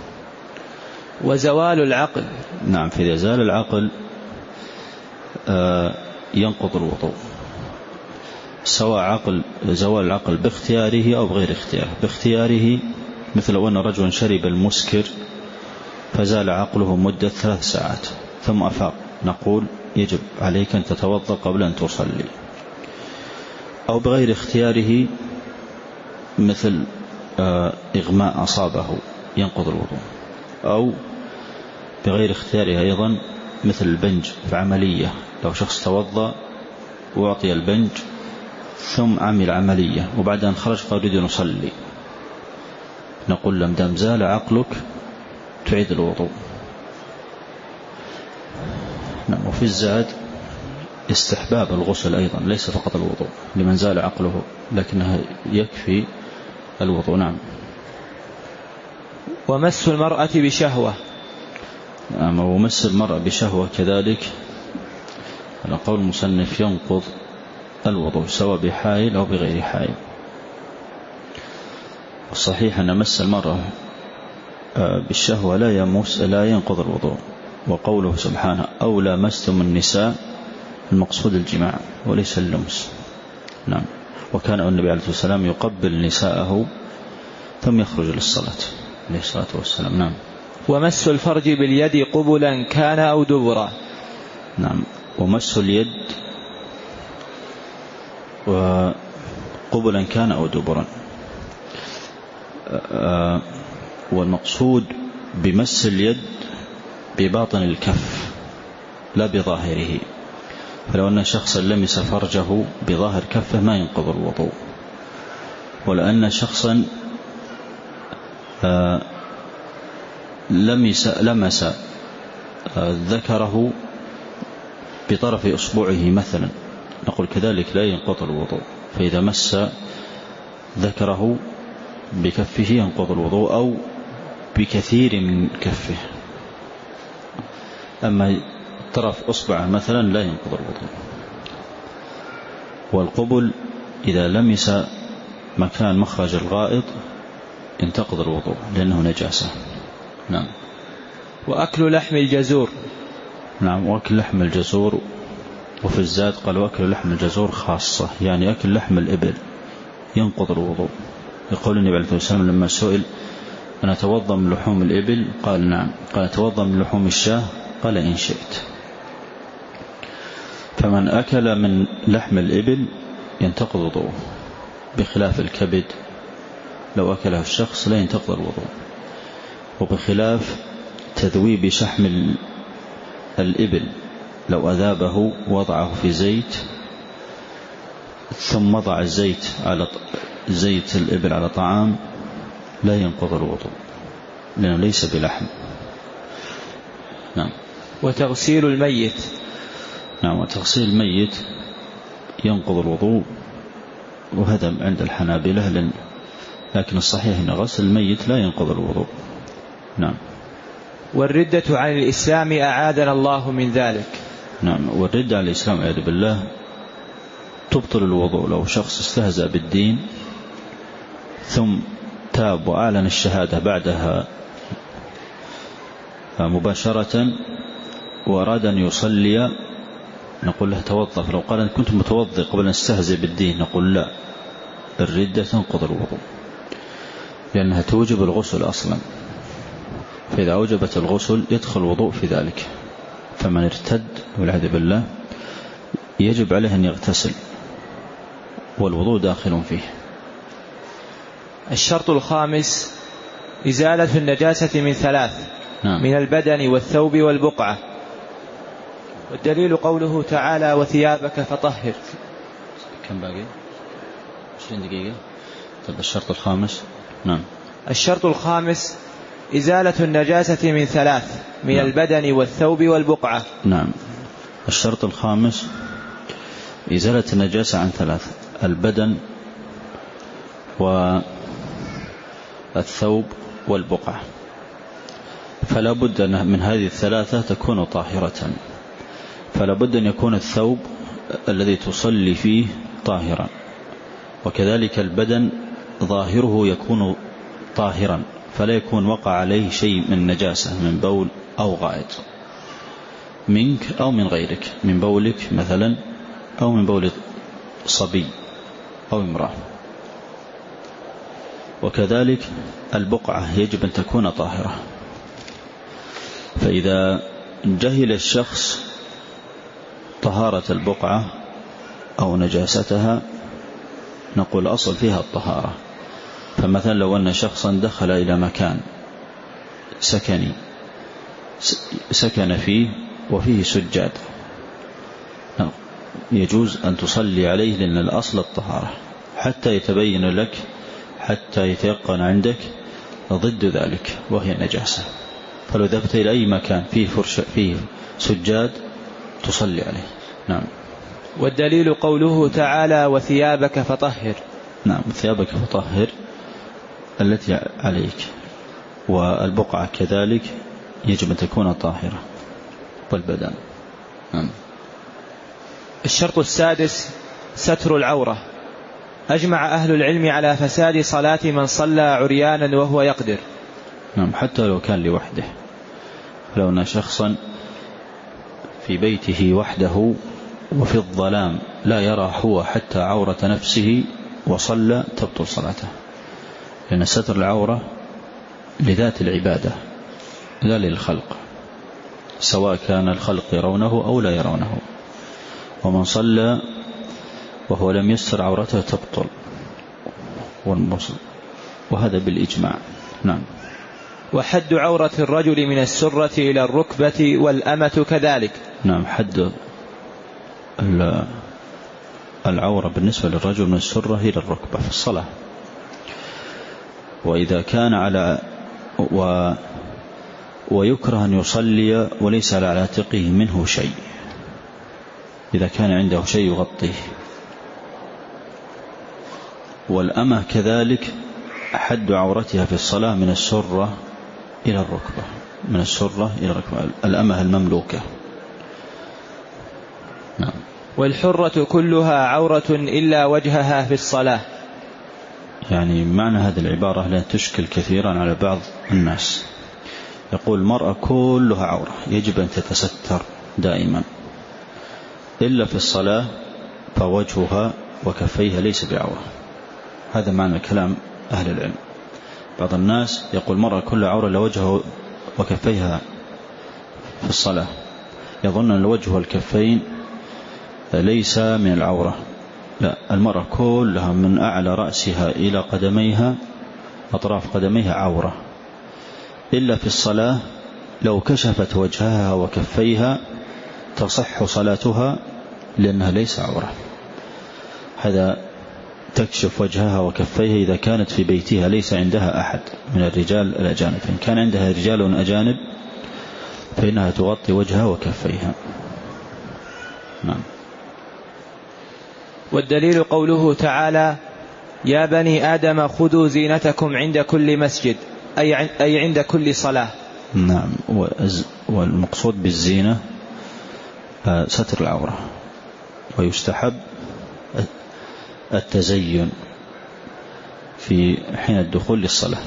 وزوال العقل، نعم، فإذا زال العقل ينقض الوضوء، سواء عقل زوال العقل باختياره أو بغير اختياره. باختياره مثل أن رجل شرب المسكر فزال عقله مدة ثلاث ساعات ثم أفاق، نقول يجب عليك أن تتوضأ قبل أن تصلي. أو بغير اختياره مثل إغماء أصابه ينقض الوضوء. أو بغير اختياره أيضا مثل البنج في عملية، لو شخص توضأ وأعطي البنج ثم عمل عملية وبعد أن خرج قال يريد أن يصلي، نقول لم دام زال عقلك تعيد الوضوء. نعم. وفي الزاد استحباب الغسل أيضا، ليس فقط الوضوء لمن زال عقله، لكنها يكفي الوضوء. نعم. ومس المرأة بشهوة، نعم. ومس المرأة بشهوة كذلك على قول المصنف ينقض الوضوء سواء بحائل أو بغير حائل. الصحيح أن مس المرأة بالشهوة لا يمس لا ينقض الوضوء، وقوله سبحانه أو لامستم النساء المقصود الجماع وليس اللمس. نعم. وكان النبي عليه الصلاة والسلام يقبل نساءه ثم يخرج للصلاة عليه الصلاة والسلام. نعم. ومس الفرج باليد قبلا كان أو دبرا. نعم. ومس اليد وقبلا كان أو دبرا. والمقصود بمس اليد بباطن الكف لا بظاهره، فلو أن شخصا لمس فرجه بظاهر كفه ما ينقض الوضوء، ولأن شخصا لمس, لمس ذكره بطرف أصبعه مثلا نقول كذلك لا ينقض الوضوء. فإذا مس ذكره بكفه ينقض الوضوء أو بكثير من كفه. أما طرف أصبعه مثلا لا ينقض الوضوء. والقبل إذا لمس مكان مخرج الغائط ينتقض الوضوء لأنه نجاسة. نعم. وأكل لحم الجزور. نعم. وأكل لحم الجزور. وفي الزاد قال وأكل لحم الجزور خاصة، يعني أكل لحم الإبل ينقض الوضوء. يقول النبي عليه الصلاة والسلام لما سئل أنا أتوضأ من لحوم الإبل قال نعم، قال أتوضأ من لحوم الشاة قال إن شئت. فمن أكل من لحم الإبل ينتقض وضوءه، بخلاف الكبد لو أكله الشخص لا ينتقض الوضوء، وبخلاف تذويب شحم الإبل لو أذابه وضعه في زيت ثم وضع الزيت على زيت الإبل على طعام لا ينقض الوضوء لأنه ليس بلحم. نعم. وتغسيل الميت. نعم. وتغسيل الميت ينقض الوضوء، وهذا عند الحنابلة، لكن الصحيح أن غسل الميت لا ينقض الوضوء. نعم. والردة عن الإسلام أعاذنا الله من ذلك. نعم. والردة عن الإسلام أعوذ بالله تبطل الوضوء. لو شخص استهزأ بالدين ثم تاب وأعلن الشهادة بعدها مباشرة وأراد أن يصلي نقول له توضأ، فلو قال أن كنت متوضئ قبل أن استهزئ بالدين نقول لا، الردة تنقض الوضوء لأنها توجب الغسل أصلا، فإذا أوجبت الغسل يدخل الوضوء في ذلك. فمن ارتد والعياذ بالله يجب عليه أن يغتسل والوضوء داخل فيه. الشرط الخامس إزالة النجاسة من ثلاث. نعم. من البدن والثوب والبقعة. والدليل قوله تعالى وثيابك فطهر. كم باقي؟ عشرين دقيقة. طب الشرط الخامس. نعم. الشرط الخامس إزالة النجاسة من ثلاث من نعم. البدن والثوب والبقعة. نعم. الشرط الخامس إزالة النجاسة عن ثلاث: البدن والثوب والبقعة. فلا بد من هذه الثلاثة تكون طاهرة، فلا بد أن يكون الثوب الذي تصلي فيه طاهرا، وكذلك البدن ظاهره يكون طاهرا فلا يكون وقع عليه شيء من نجاسة من بول أو غائط منك أو من غيرك، من بولك مثلا أو من بول صبي أو امرأة. وكذلك البقعة يجب أن تكون طاهرة. فإذا جهل الشخص طهارة البقعة أو نجاستها نقول أصل فيها الطهارة. فمثلا لو أن شخصا دخل إلى مكان سكني سكن فيه وفيه سجاد يجوز أن تصلي عليه لأن الأصل الطهارة حتى يتبين لك، حتى يتيقن عندك ضد ذلك وهي نجاسة. فلو ذهبت إلى أي مكان فيه فرش فيه سجاد تصلي عليه. نعم. والدليل قوله تعالى وثيابك فطهر. نعم. ثيابك فطهر التي عليك، والبقعة كذلك يجب أن تكون طاهرة، والبدن. نعم. الشرط السادس ستر العورة. أجمع أهل العلم على فساد صلاة من صلى عريانا وهو يقدر. نعم. حتى لو كان لوحده، لو أن شخصا في بيته وحده وفي الظلام لا يرى هو حتى عورة نفسه وصلى تبطل صلاته، لأن ستر العورة لذات العبادة لا للخلق، سواء كان الخلق يرونه أو لا يرونه. ومن صلى وهو لم يستر عورته تبطل، وهذا بالإجماع. نعم. وحد عورة الرجل من السرة إلى الركبة والأمة كذلك. نعم، حد العورة بالنسبة للرجل من السرة إلى الركبة في الصلاة. وإذا كان على و ويكره أن يصلي وليس على عاتقه منه شيء، إذا كان عنده شيء يغطيه. والأمة كذلك حد عورتها في الصلاة من السرة إلى الركبة، من السرة إلى الركبة، الأمة المملوكة. نعم. والحرة كلها عورة إلا وجهها في الصلاة. يعني معنى هذه العبارة لا تشكل كثيرا على بعض الناس، يقول المرأة كلها عورة يجب أن تتستر دائما، إلا في الصلاة فوجهها وكفيها ليس بعورة. هذا معنى كلام أهل العلم. بعض الناس يقول المرأة كلها عورة لوجهها وكفيها في الصلاة، يظن أن الوجه والكفين ليس من العورة. لا، المرأة كلها من أعلى رأسها إلى قدميها، أطراف قدميها عورة، إلا في الصلاة لو كشفت وجهها وكفيها تصح صلاتها لأنها ليس عورة. هذا تكشف وجهها وكفيها إذا كانت في بيتها ليس عندها أحد من الرجال الأجانب. إن كان عندها رجال أجانب فإنها تغطي وجهها وكفيها. نعم. والدليل قوله تعالى: يا بني آدم خذوا زينتكم عند كل مسجد، أي عند كل صلاة. نعم. والمقصود بالزينة ستر العورة، ويستحب التزين في حين الدخول للصلاة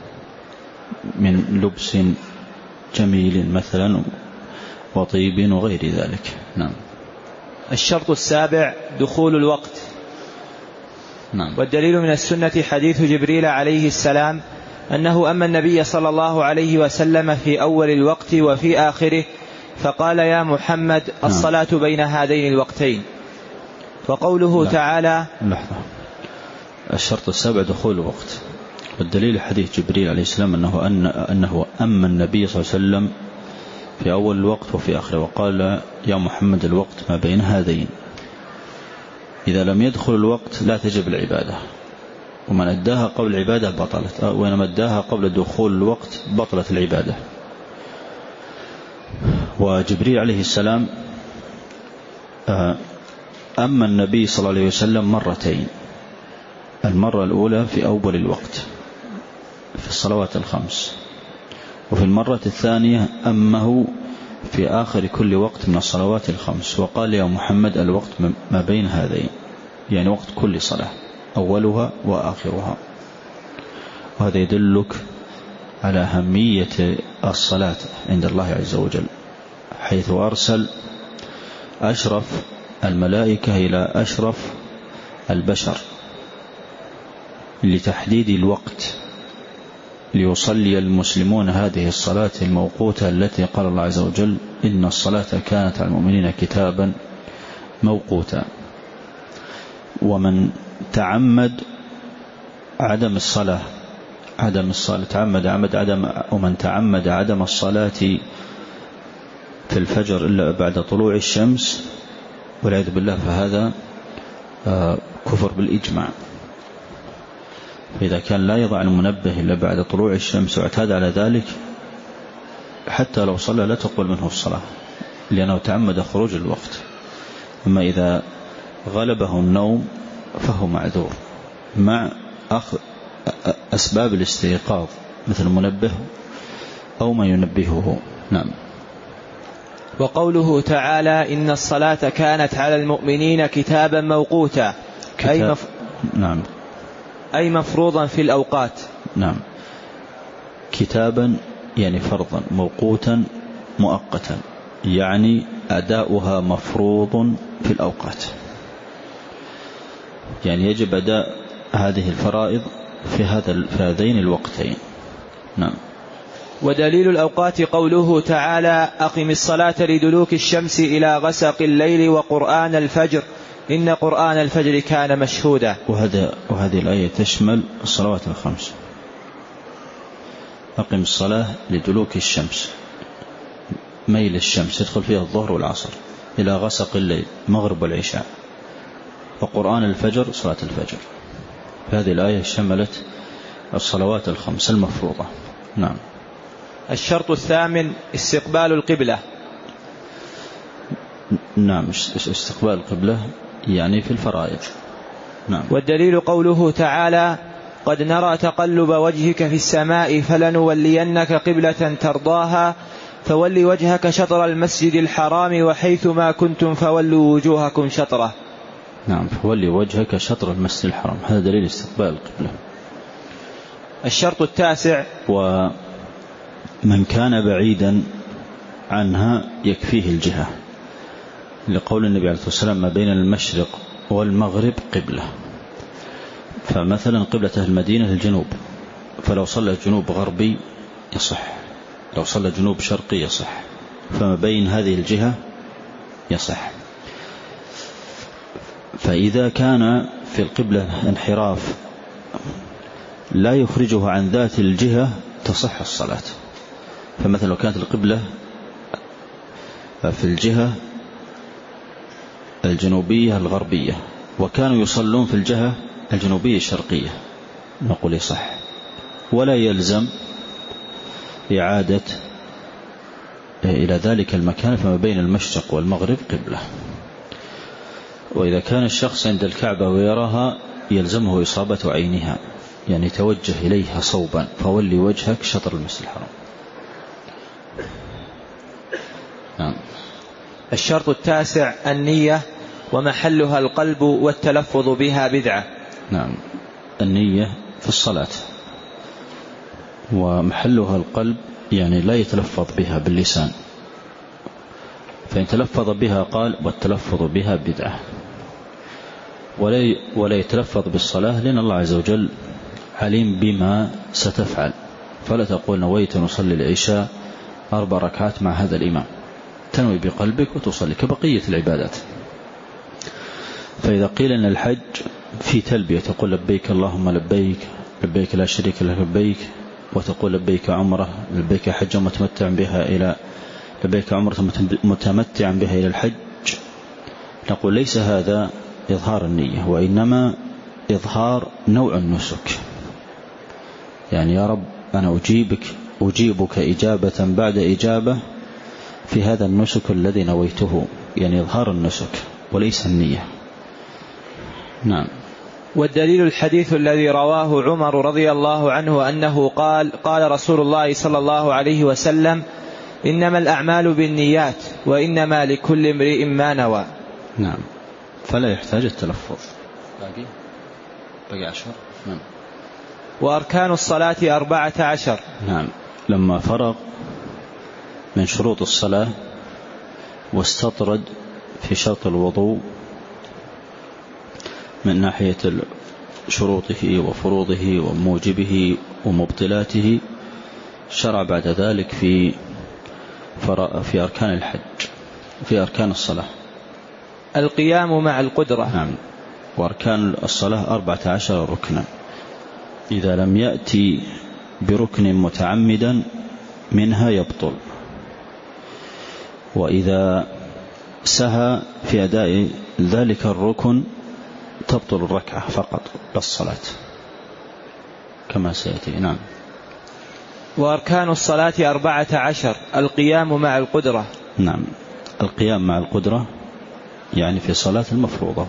من لبس جميل مثلا وطيب وغير ذلك. نعم. الشرط السابع دخول الوقت. نعم. والدليل من السنة حديث جبريل عليه السلام أنه أما النبي صلى الله عليه وسلم في أول الوقت وفي آخره فقال: يا محمد الصلاة بين هذين الوقتين. وقوله لا. تعالى لحظة. الشرط السابع دخول الوقت، والدليل حديث جبريل عليه السلام أنه, أن أنه أما النبي صلى الله عليه وسلم في أول الوقت وفي آخره، وقال: يا محمد الوقت ما بين هذين. إذا لم يدخل الوقت لا تجب العبادة، ومن أداها قبل العبادة بطلت، وإنما أداها قبل دخول الوقت بطلت العبادة. وجبريل عليه السلام أما النبي صلى الله عليه وسلم مرتين، المرة الأولى في أول الوقت في الصلوات الخمس، وفي المرة الثانية أمه في آخر كل وقت من الصلوات الخمس، وقال: يا محمد الوقت ما بين هذين، يعني وقت كل صلاة أولها وآخرها. وهذا يدلك على أهمية الصلاة عند الله عز وجل، حيث أرسل أشرف الملائكة إلى أشرف البشر لتحديد الوقت، ليصلي المسلمون هذه الصلاة الموقوتة التي قال الله عز وجل: إن الصلاة كانت على المؤمنين كتابا موقوتا. ومن تعمد عدم الصلاة عدم الصلاة تعمد عمد عدم ومن تعمد عدم الصلاة في الفجر إلا بعد طلوع الشمس والعياذ بالله فهذا كفر بالإجماع. فإذا كان لا يضع المنبه إلا بعد طلوع الشمس واعتاد على ذلك، حتى لو صلى لا تقبل منه الصلاة، لأنه تعمد خروج الوقت. أما إذا غلبه النوم فهو معذور مع أخذ أسباب الاستيقاظ مثل المنبه أو ما ينبهه. نعم. وقوله تعالى: إن الصلاة كانت على المؤمنين كتابا موقوتا، كتاب. أي, مف... نعم. أي مفروضا في الأوقات. نعم. كتابا يعني فرضا، موقوتا مؤقتا، يعني أداؤها مفروض في الأوقات، يعني يجب أداء هذه الفرائض في هذا في هذين الوقتين. نعم. ودليل الأوقات قوله تعالى أقم الصلاة لدلوك الشمس إلى غسق الليل وقرآن الفجر إن قرآن الفجر كان مشهودا. وهذا وهذه الآية تشمل الصلوات الخمس. أقم الصلاة لدلوك الشمس، ميل الشمس يدخل فيها الظهر والعصر، إلى غسق الليل مغرب والعشاء، وقرآن الفجر صلاة الفجر. هذه الآية شملت الصلوات الخمس المفروضة. نعم. الشرط الثامن استقبال القبلة. نعم، استقبال القبلة يعني في الفرائض. نعم. والدليل قوله تعالى قد نرى تقلب وجهك في السماء فلنولينك قبلة ترضاها فول وجهك شطر المسجد الحرام وحيث ما كنتم فولوا وجوهكم شطره. نعم، فولي وجهك شطر المسجد الحرام، هذا دليل استقبال القبلة. الشرط التاسع ومن كان بعيدا عنها يكفيه الجهة، لقول النبي عليه الصلاة والسلام ما بين المشرق والمغرب قبلة. فمثلا قبلة أهل المدينة الجنوب، فلو صلى جنوب غربي يصح، لو صلى جنوب شرقي يصح، فما بين هذه الجهة يصح. فإذا كان في القبلة انحراف لا يخرجه عن ذات الجهة تصح الصلاة. فمثلا لو كانت القبلة في الجهة الجنوبية الغربية وكانوا يصلون في الجهة الجنوبية الشرقية نقول يصح، ولا يلزم إعادة إلى ذلك المكان، فما بين المشرق والمغرب قبلة. وإذا كان الشخص عند الكعبة ويراها يلزمه إصابة عينها، يعني توجه إليها صوبا، فولي وجهك شطر المسجد الحرام. نعم. الشرط التاسع النية ومحلها القلب والتلفظ بها بدعة. نعم، النية في الصلاة ومحلها القلب، يعني لا يتلفظ بها باللسان، فإن تلفظ بها قال والتلفظ بها بدعة. ولا ولا يتلفظ بالصلاة لأن الله عز وجل عليم بما ستفعل، فلا تقول نويت أن أصلي العشاء أربع ركعات مع هذا الإمام، تنوي بقلبك وتصلي كبقية العبادات. فإذا قيل أن الحج في تلبية تقول لبيك اللهم لبيك لبيك لا شريك لك لبيك، وتقول لبيك عمره لبيك حجة متمتع بها إلى لبيك عمرة متمتعا بها إلى الحج، نقول ليس هذا إظهار النية، وإنما إظهار نوع النسك. يعني يا رب أنا أجيبك أجيبك إجابة بعد إجابة في هذا النسك الذي نويته، يعني إظهار النسك وليس النية. نعم. والدليل الحديث الذي رواه عمر رضي الله عنه أنه قال قال رسول الله صلى الله عليه وسلم إنما الأعمال بالنيات وإنما لكل امرئ ما نوى. نعم، فلا يحتاج التلفظ. باقي باقي عشر. نعم. وأركان الصلاة أربعة عشر. نعم، لما فرغ من شروط الصلاة واستطرد في شرط الوضوء من ناحية شروطه وفروضه وموجبه ومبطلاته، شرع بعد ذلك في في أركان الحج في أركان الصلاة. القيام مع القدرة. نعم. وأركان الصلاة أربعة عشر ركنا، إذا لم يأتي بركن متعمدا منها يبطل، وإذا سهى في أداء ذلك الركن تبطل الركعة فقط للصلاة كما سيأتي. نعم. وأركان الصلاة أربعة عشر. القيام مع القدرة. نعم، القيام مع القدرة يعني في الصلاة المفروضة،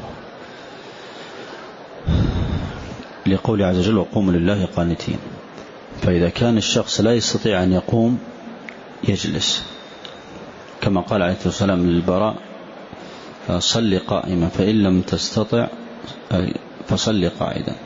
لقول عز وجل وقوموا لله قانتين. فإذا كان الشخص لا يستطيع أن يقوم يجلس، كما قال عليه الصلاة والسلام للبراء صل قائما فإن لم تستطع فصل قاعدا.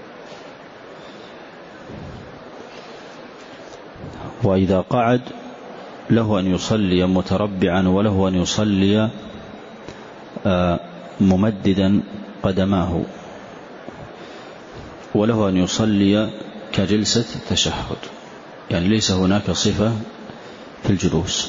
وإذا قعد له أن يصلي متربعا وله أن يصلي ممددا قدماه، وله أن يصلي كجلسة التشهد، يعني ليس هناك صفة في الجلوس.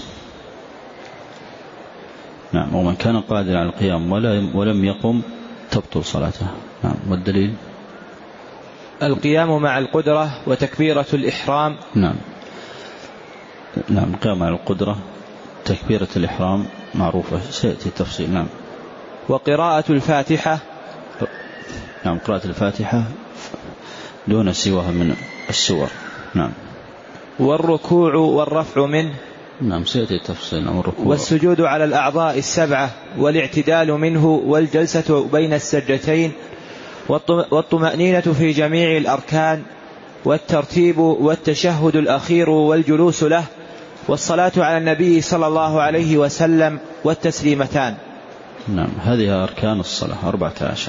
نعم. ومن كان قادر على القيام ولم يقم تبطل صلاته. نعم. والدليل القيام مع القدرة وتكبيرة الإحرام. نعم. نعم. القيام مع القدرة تكبيرة الإحرام معروفة سيأتي التفصيل. نعم. وقراءة الفاتحة. نعم. قراءة الفاتحة دون سواها من السور. نعم. والركوع والرفع منه. نعم. سيأتي التفصيل. نعم. والركوع والسجود على الأعضاء السبعة والاعتدال منه والجلسة بين السجدتين والطمأنينة في جميع الأركان والترتيب والتشهد الأخير والجلوس له والصلاة على النبي صلى الله عليه وسلم والتسليمتان. نعم. هذه أركان الصلاة أربعة عشر.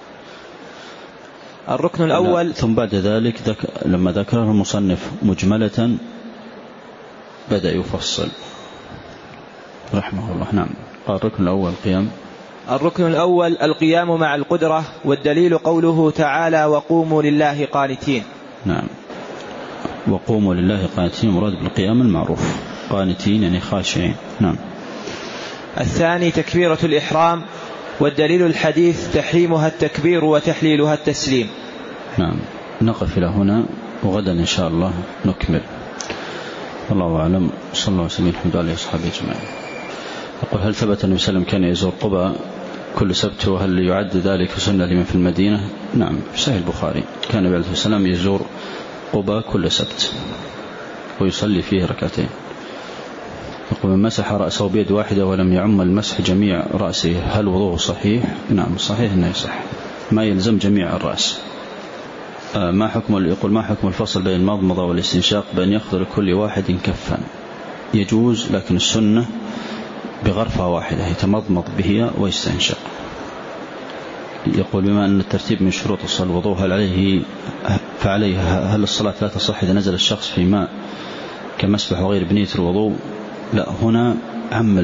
الركن الأول. ثم بعد ذلك ذك... لما ذكره المصنف مجملة بدأ يفصل رحمه الله. نعم. قال الركن الأول القيام. الركن الأول القيام مع القدرة، والدليل قوله تعالى وقوموا لله قانتين. نعم. وقوموا لله قانتين مراد بالقيام المعروف، قانتين يعني خاشعين. نعم. الثاني تكبيرة الإحرام، والدليل الحديث تحريمها التكبير وتحليلها التسليم. نعم. نقف إلى هنا وغدا إن شاء الله نكمل. الله أعلم. صلى الله وسلم الحمد لله وصحبه أجمعين. يقول هل ثبت أن وسلم كان يزور قباء كل سبت، وهل يعد ذلك سنة لمن في المدينة؟ نعم. في صحيح البخاري كان النبي عليه الصلاة والسلام يزور قباء كل سبت ويصلي فيه ركعتين. يقول من مسح رأسه بيد واحدة ولم يعم المسح جميع رأسه هل وضوءه صحيح؟ نعم صحيح أنه يصح، ما يلزم جميع الرأس. ما حكم يقول ما حكم الفصل بين المضمضة والاستنشاق بأن يأخذ لكل واحد كفا؟ يجوز، لكن السنة بغرفة واحدة يتمضمض به ويستنشق. يقول بما أن الترتيب من شروط الصلاة الوضوء هل عليه فعليه هل الصلاة لا تصح إذا نزل الشخص في ماء كمسبح وغير بنية الوضوء؟ لا، هنا عم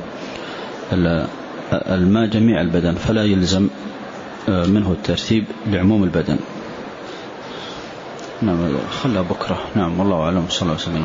الماء جميع البدن فلا يلزم منه الترتيب لعموم البدن. نعم. خلى بكرة. نعم. والله أعلم. صلى الله عليه وسلم.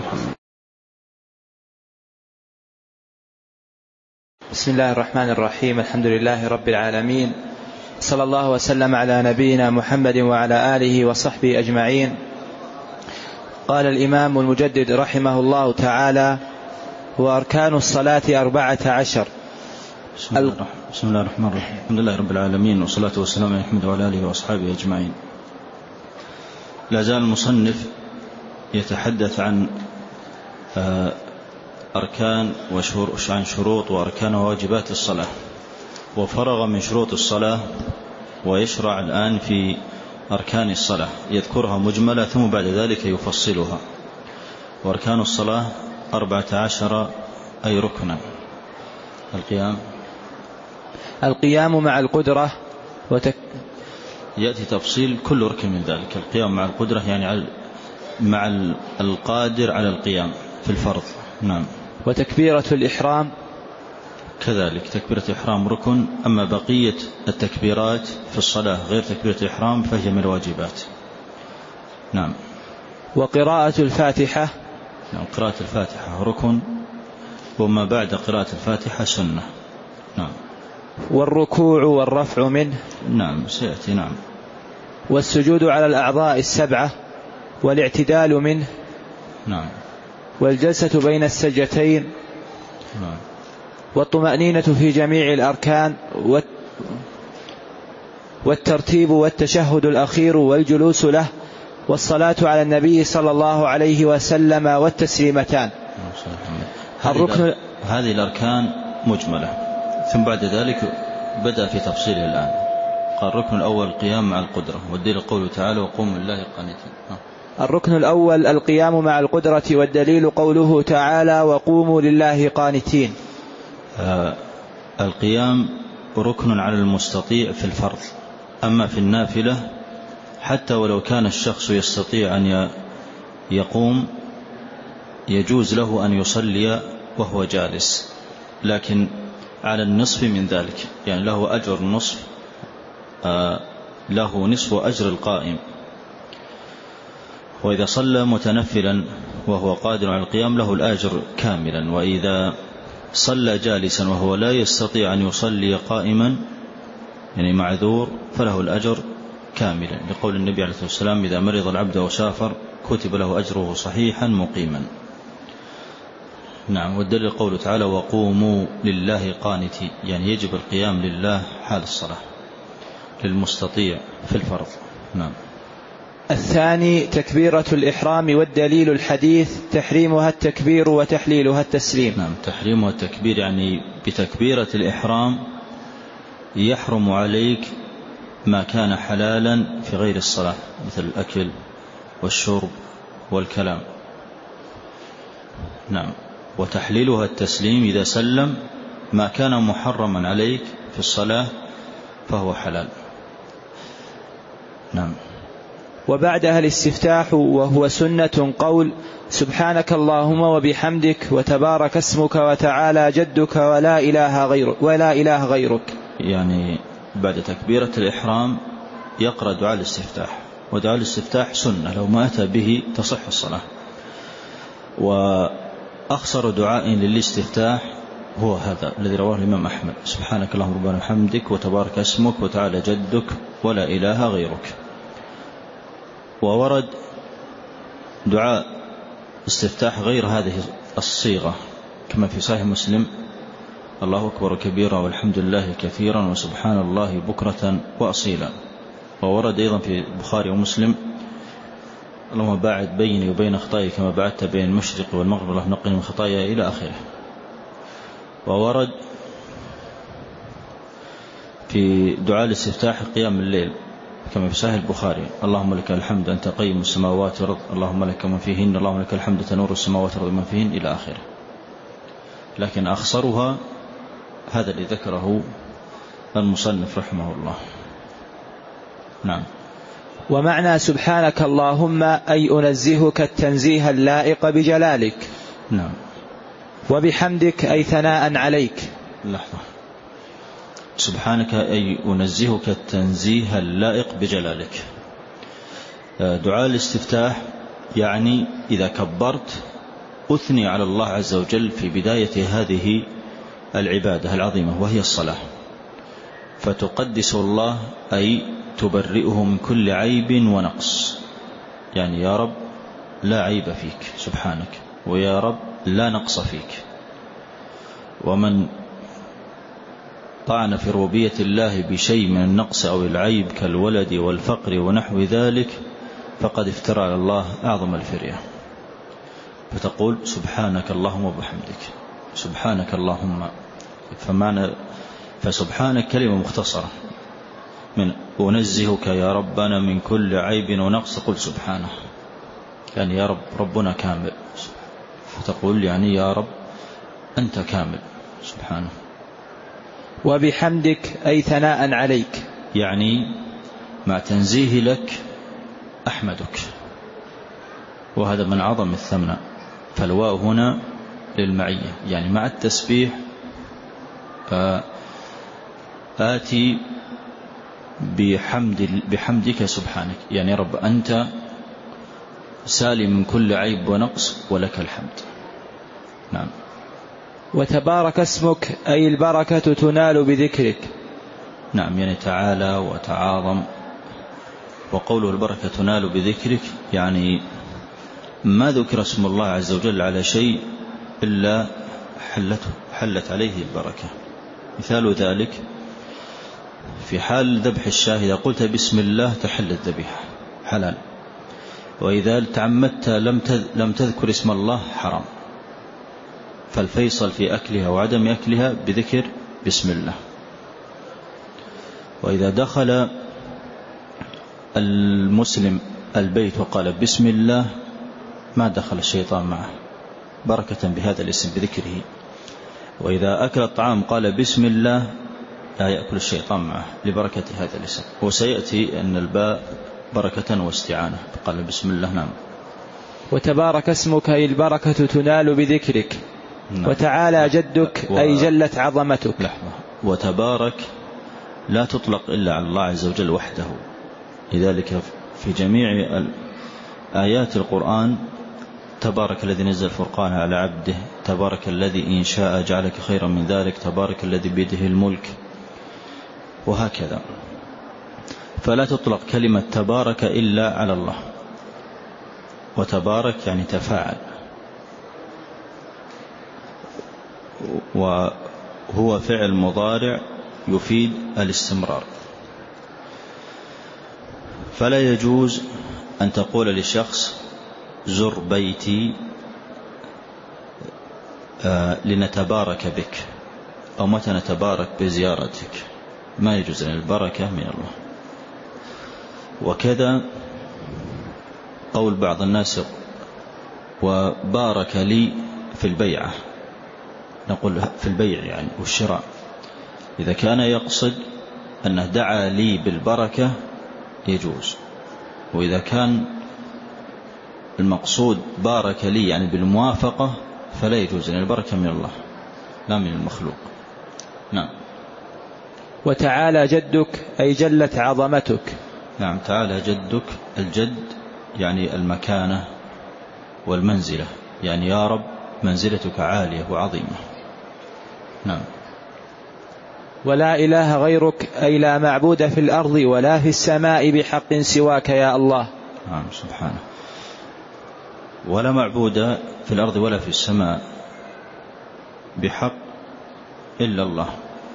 بسم الله الرحمن الرحيم. الحمد لله رب العالمين، صلى الله وسلم على نبينا محمد وعلى آله وصحبه أجمعين. قال الإمام المجدد رحمه الله تعالى: وأركان الصلاة أربعة عشر. بسم الله, بسم الله الرحمن الرحيم. الحمد لله رب العالمين، والصلاة والسلام على محمد وعلى آله وأصحابه أجمعين. لا زال المصنف يتحدث عن أركان وعن شروط وأركان وواجبات الصلاة، وفرغ من شروط الصلاة ويشرع الآن في أركان الصلاة، يذكرها مجملة ثم بعد ذلك يفصلها. وأركان الصلاة أربعة عشر أي ركنا. القيام القيام مع القدرة وتك... يأتي تفصيل كل ركن من ذلك. القيام مع القدرة يعني مع القادر على القيام في الفرض. نعم. وتكبيرة الإحرام كذلك، تكبيرة الإحرام ركن، أما بقية التكبيرات في الصلاة غير تكبيرة الإحرام فهي من الواجبات. نعم. وقراءة الفاتحة. نعم. قراءة الفاتحة ركن، وما بعد قراءة الفاتحة سنة. نعم. والركوع والرفع منه. نعم سيأتي. نعم. والسجود على الأعضاء السبعة والاعتدال منه. نعم. والجلسة بين السجدتين. نعم. والطمأنينة في جميع الأركان والترتيب والتشهد الأخير والجلوس له والصلاة على النبي صلى الله عليه وسلم والتسليمتان. الركن هذه الأركان مجملة، ثم بعد ذلك بدأ في تفصيله الآن. قال الركن الأول القيام مع القدرة، والدليل قوله تعالى وقوموا لله قانتين. الركن الأول القيام مع القدرة، والدليل قوله تعالى وقوموا لله قانتين. آه القيام ركن على المستطيع في الفرض، أما في النافلة حتى ولو كان الشخص يستطيع أن يقوم يجوز له أن يصلي وهو جالس، لكن على النصف من ذلك، يعني له أجر النصف، آه له نصف أجر القائم. وإذا صلى متنفلا وهو قادر على القيام له الأجر كاملا، وإذا صلى جالسا وهو لا يستطيع أن يصلي قائما يعني معذور فله الأجر كاملا، لقول النبي عليه الصلاة والسلام: إذا مرض العبد وسافر كتب له أجره صحيحا مقيما. نعم. والدليل قوله تعالى: وقوموا لله قانتين، يعني يجب القيام لله حال الصلاة للمستطيع في الفرض. نعم. الثاني تكبيرة الإحرام، والدليل الحديث تحريمها التكبير وتحليلها التسليم. نعم. تحريمها التكبير يعني بتكبيرة الإحرام يحرم عليك ما كان حلالا في غير الصلاة مثل الأكل والشرب والكلام. نعم. وتحليلها التسليم، إذا سلم ما كان محرما عليك في الصلاة فهو حلال. نعم. وبعدها الاستفتاح، وهو سنة قول: سبحانك اللهم وبحمدك وتبارك اسمك وتعالى جدك ولا إله غيرك ولا إله غيرك. يعني بعد تكبيرة الإحرام يقرأ دعاء الاستفتاح، ودعاء الاستفتاح سنة لو ما أتى به تصح الصلاة. وأخسر دعاء للاستفتاح هو هذا الذي رواه الإمام أحمد: سبحانك اللهم ربنا وبحمدك وتبارك اسمك وتعالى جدك ولا إله غيرك. وورد دعاء استفتاح غير هذه الصيغة كما في صحيح مسلم: الله أكبر كبيرا والحمد لله كثيرا وسبحان الله بكرة وأصيلا. وورد أيضا في البخاري ومسلم: اللهم باعد بيني وبين خطاياي كما بعدت بين المشرق والمغرب اللهم نقني من خطاياي إلى آخره. وورد في دعاء الاستفتاح قيام الليل كما في صحيح البخاري: اللهم لك الحمد أنت قيم السماوات والأرض اللهم لك من فيهن اللهم لك الحمد تنور السماوات والأرض من فيهن إلى آخره. لكن أخسرها هذا الذي ذكره المصنف رحمه الله. نعم. ومعنى سبحانك اللهم أي أنزهك التنزيه اللائق بجلالك. نعم. وبحمدك أي ثناء عليك. لحظة. سبحانك أي أنزهك التنزيه اللائق بجلالك. دعاء الاستفتاح يعني إذا كبرت أثني على الله عز وجل في بداية هذه العبادة العظيمة وهي الصلاة، فتقدس الله أي تبرئه من كل عيب ونقص. يعني يا رب لا عيب فيك سبحانك، ويا رب لا نقص فيك. ومن طعن في ربوبية الله بشيء من النقص أو العيب كالولد والفقر ونحو ذلك فقد افترى على الله أعظم الفرية. فتقول سبحانك اللهم وبحمدك، سبحانك اللهم. فمعنى فسبحانك كلمة مختصرة من أنزهك يا ربنا من كل عيب ونقص، قل سبحانه، يعني يا رب ربنا كامل، فتقول يعني يا رب أنت كامل سبحانه. وبحمدك أي ثناء عليك، يعني مع تنزيه لك أحمدك، وهذا من عظم الثناء. فالواو هنا للمعية، يعني مع التسبيح آتي بحمد بحمدك سبحانك، يعني يا رب أنت سالم من كل عيب ونقص ولك الحمد. نعم. وتبارك اسمك أي البركة تنال بذكرك. نعم، يعني تعالى وتعاظم. وقوله البركة تنال بذكرك يعني ما ذكر اسم الله عز وجل على شيء إلا حلته حلت عليه البركة. مثال ذلك في حال ذبح الشاة، إذا قلت بسم الله تحل الذبيحة حلال، وإذا تعمدت لم تذكر اسم الله حرام. فالفيصل في أكلها وعدم أكلها بذكر بسم الله. وإذا دخل المسلم البيت وقال بسم الله ما دخل الشيطان معه، بركة بهذا الاسم بذكره. وإذا أكل الطعام قال بسم الله لا يأكل الشيطان معه لبركة هذا الاسم. وسيأتي أن الباء بركة واستعانة، قال بسم الله. نعم. وتبارك اسمك أي البركة تنال بذكرك. نعم. وتعالى جدك و... أي جلت عظمتك. لحظة. وتبارك لا تطلق إلا على الله عز وجل وحده، لذلك في جميع آيات القرآن تبارك الذي نزل الفرقان على عبده، تبارك الذي إن شاء جعلك خيرا من ذلك، تبارك الذي بيده الملك، وهكذا. فلا تطلق كلمة تبارك إلا على الله، وتبارك يعني تفاعل، وهو فعل مضارع يفيد الاستمرار. فلا يجوز أن تقول لشخص زر بيتي لنتبارك بك، أو متى نتبارك بزيارتك، ما يجوز، أن البركة من الله. وكذا قول بعض الناس وبارك لي في البيعة، نقول في البيع يعني والشراء، إذا كان يقصد أنه دعا لي بالبركة يجوز، وإذا كان المقصود بارك لي يعني بالموافقة فلا يجوز، لأن البركة من الله لا من المخلوق. نعم. وتعالى جدك أي جلت عظمتك. نعم، تعالى جدك، الجد يعني المكانة والمنزلة، يعني يا رب منزلتك عالية وعظيمة. نعم. ولا إله غيرك أي لا معبود في الأرض ولا في السماء بحق سواك يا الله. نعم سبحانه. ولا معبود في الأرض ولا في السماء بحق إلا الله.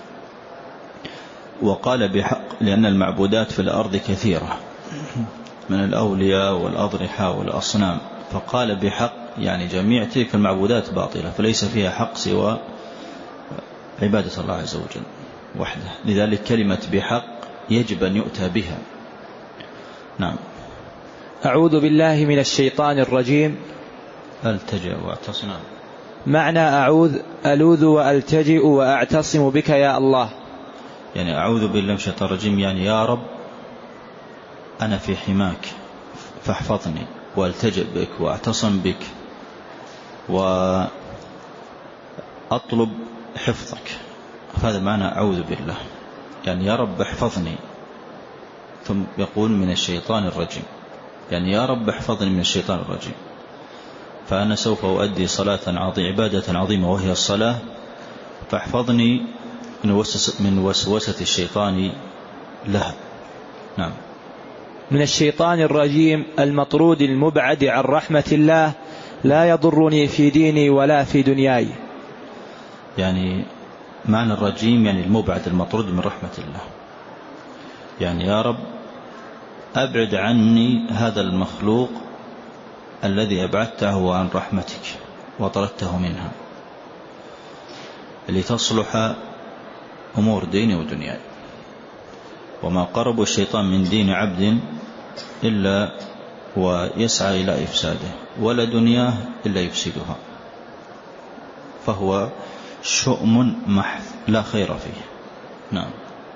وقال بحق لأن المعبودات في الأرض كثيرة من الأولياء والأضرحة والأصنام، فقال بحق يعني جميع تلك المعبودات باطلة، فليس فيها حق سوى عبادة الله عز وجل وحده، لذلك كلمة بحق يجب أن يؤتى بها. نعم. أعوذ بالله من الشيطان الرجيم. ألتجئ وأعتصم. معنى أعوذ ألوذ وألتجئ وأعتصم بك يا الله، يعني أعوذ بالله من الشيطان الرجيم يعني يا رب أنا في حماك فاحفظني، وألتجئ بك وأعتصم بك وأطلب حفظك، هذا معنى أعوذ بالله، يعني يا رب احفظني. ثم يقول من الشيطان الرجيم، يعني يا رب احفظني من الشيطان الرجيم، فأنا سوف أؤدي صلاة عظيمة عبادة عظيمة وهي الصلاة، فاحفظني من وسوسة الشيطان لها. نعم. من الشيطان الرجيم المطرود المبعد عن رحمة الله، لا يضرني في ديني ولا في دنياي. يعني معنى الرجيم يعني المبعد المطرود من رحمة الله، يعني يا رب أبعد عني هذا المخلوق الذي أبعدته عن رحمتك وطردته منها، لتصلح أمور ديني ودنياي. وما قرب الشيطان من دين عبد إلا ويسعى إلى إفساده، ولا دنياه إلا يفسدها، فهو شؤم محض لا خير فيه. نعم.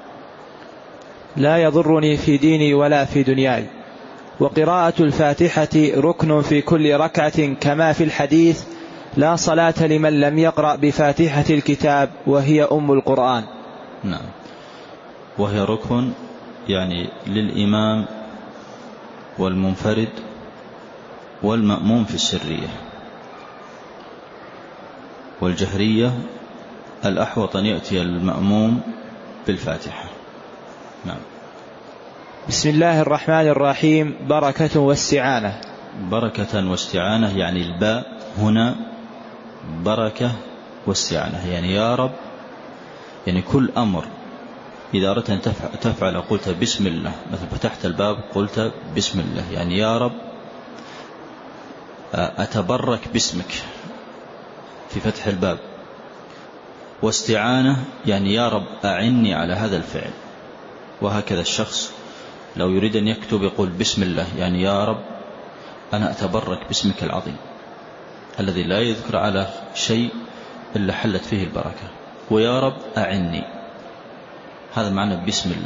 لا يضرني في ديني ولا في دنياي. وقراءة الفاتحة ركن في كل ركعة، كما في الحديث لا صلاة لمن لم يقرأ بفاتحة الكتاب وهي أم القرآن. نعم. وهي ركن يعني للإمام والمنفرد والمأموم في السرية، والجهرية الأحوط أن يأتي المأموم بالفاتحة. نعم. بسم الله الرحمن الرحيم. بركة واستعانة. بركة واستعانة يعني الباء هنا بركة واستعانة، يعني يا رب، يعني كل أمر إذا أردت أن تفعل قلت بسم الله، مثلا فتحت الباب قلت بسم الله، يعني يا رب أتبرك باسمك في فتح الباب. واستعانة يعني يا رب أعني على هذا الفعل. وهكذا الشخص لو يريد أن يكتب يقول بسم الله، يعني يا رب أنا أتبرك باسمك العظيم الذي لا يذكر على شيء إلا حلت فيه البركة، ويا رب أعني، هذا معنى بسم الله.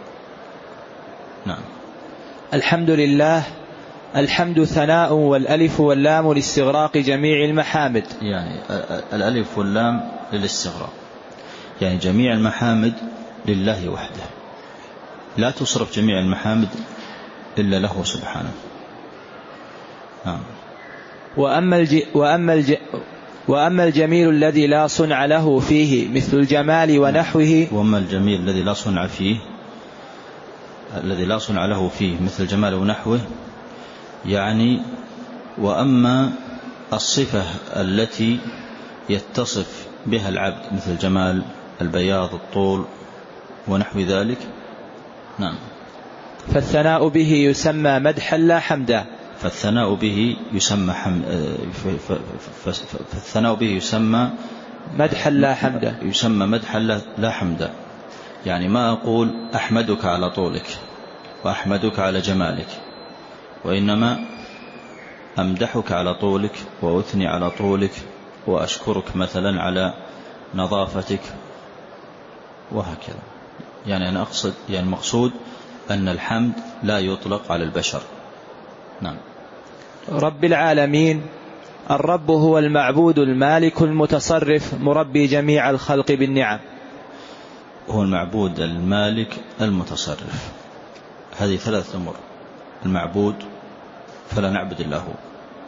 نعم. الحمد لله. الحمد ثناء، والألف واللام لاستغراق جميع المحامد، يعني الألف واللام للاستغراق، يعني جميع المحامد لله وحده، لا تصرف جميع المحامد إلا له سبحانه. نعم. وأما, الج... وأما, الج... وأما الجميل الذي لا صنع له فيه مثل الجمال ونحوه. وأما الجميل الذي لا صنع فيه الذي لا صنع له فيه مثل الجمال ونحوه، يعني وأما الصفة التي يتصف بها العبد مثل الجمال، البياض، الطول ونحو ذلك. نعم. فالثناء به يسمى مدحا لا حمدا. فالثناء به يسمى حم... فالثناء به يسمى مدحا لا حمدا. يسمى مدحا لا حمدا. يعني ما أقول أحمدك على طولك وأحمدك على جمالك، وإنما أمدحك على طولك وأثني على طولك وأشكرك مثلا على نظافتك وهكذا. يعني أنا أقصد يعني المقصود أن الحمد لا يطلق على البشر. نعم. رب العالمين. الرب هو المعبود المالك المتصرف مربي جميع الخلق بالنعم. هو المعبود المالك المتصرف. هذه ثلاث أمور: المعبود فلا نعبد إلا هو،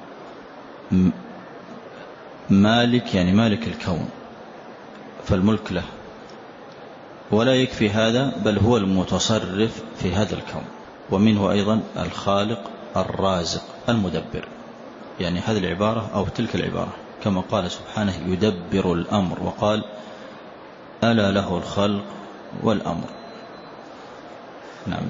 مالك يعني مالك الكون فالملك له، ولا يكفي هذا بل هو المتصرف في هذا الكون، ومنه أيضا الخالق الرازق المدبر. يعني هذه العبارة أو تلك العبارة كما قال سبحانه يدبر الأمر، وقال ألا له الخلق والأمر. نعم.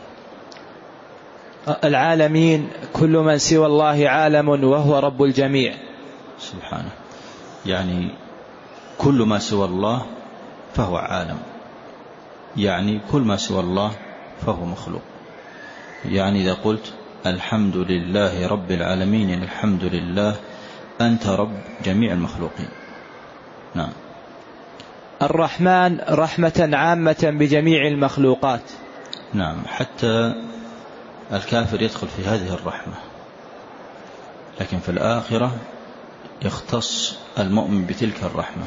العالمين كل من سوى الله عالم وهو رب الجميع سبحانه. يعني كل ما سوى الله فهو عالم، يعني كل ما سوى الله فهو مخلوق. يعني إذا قلت الحمد لله رب العالمين، يعني الحمد لله أنت رب جميع المخلوقين. نعم. الرحمن رحمة عامة بجميع المخلوقات. نعم. حتى الكافر يدخل في هذه الرحمة، لكن في الآخرة يختص المؤمن بتلك الرحمة.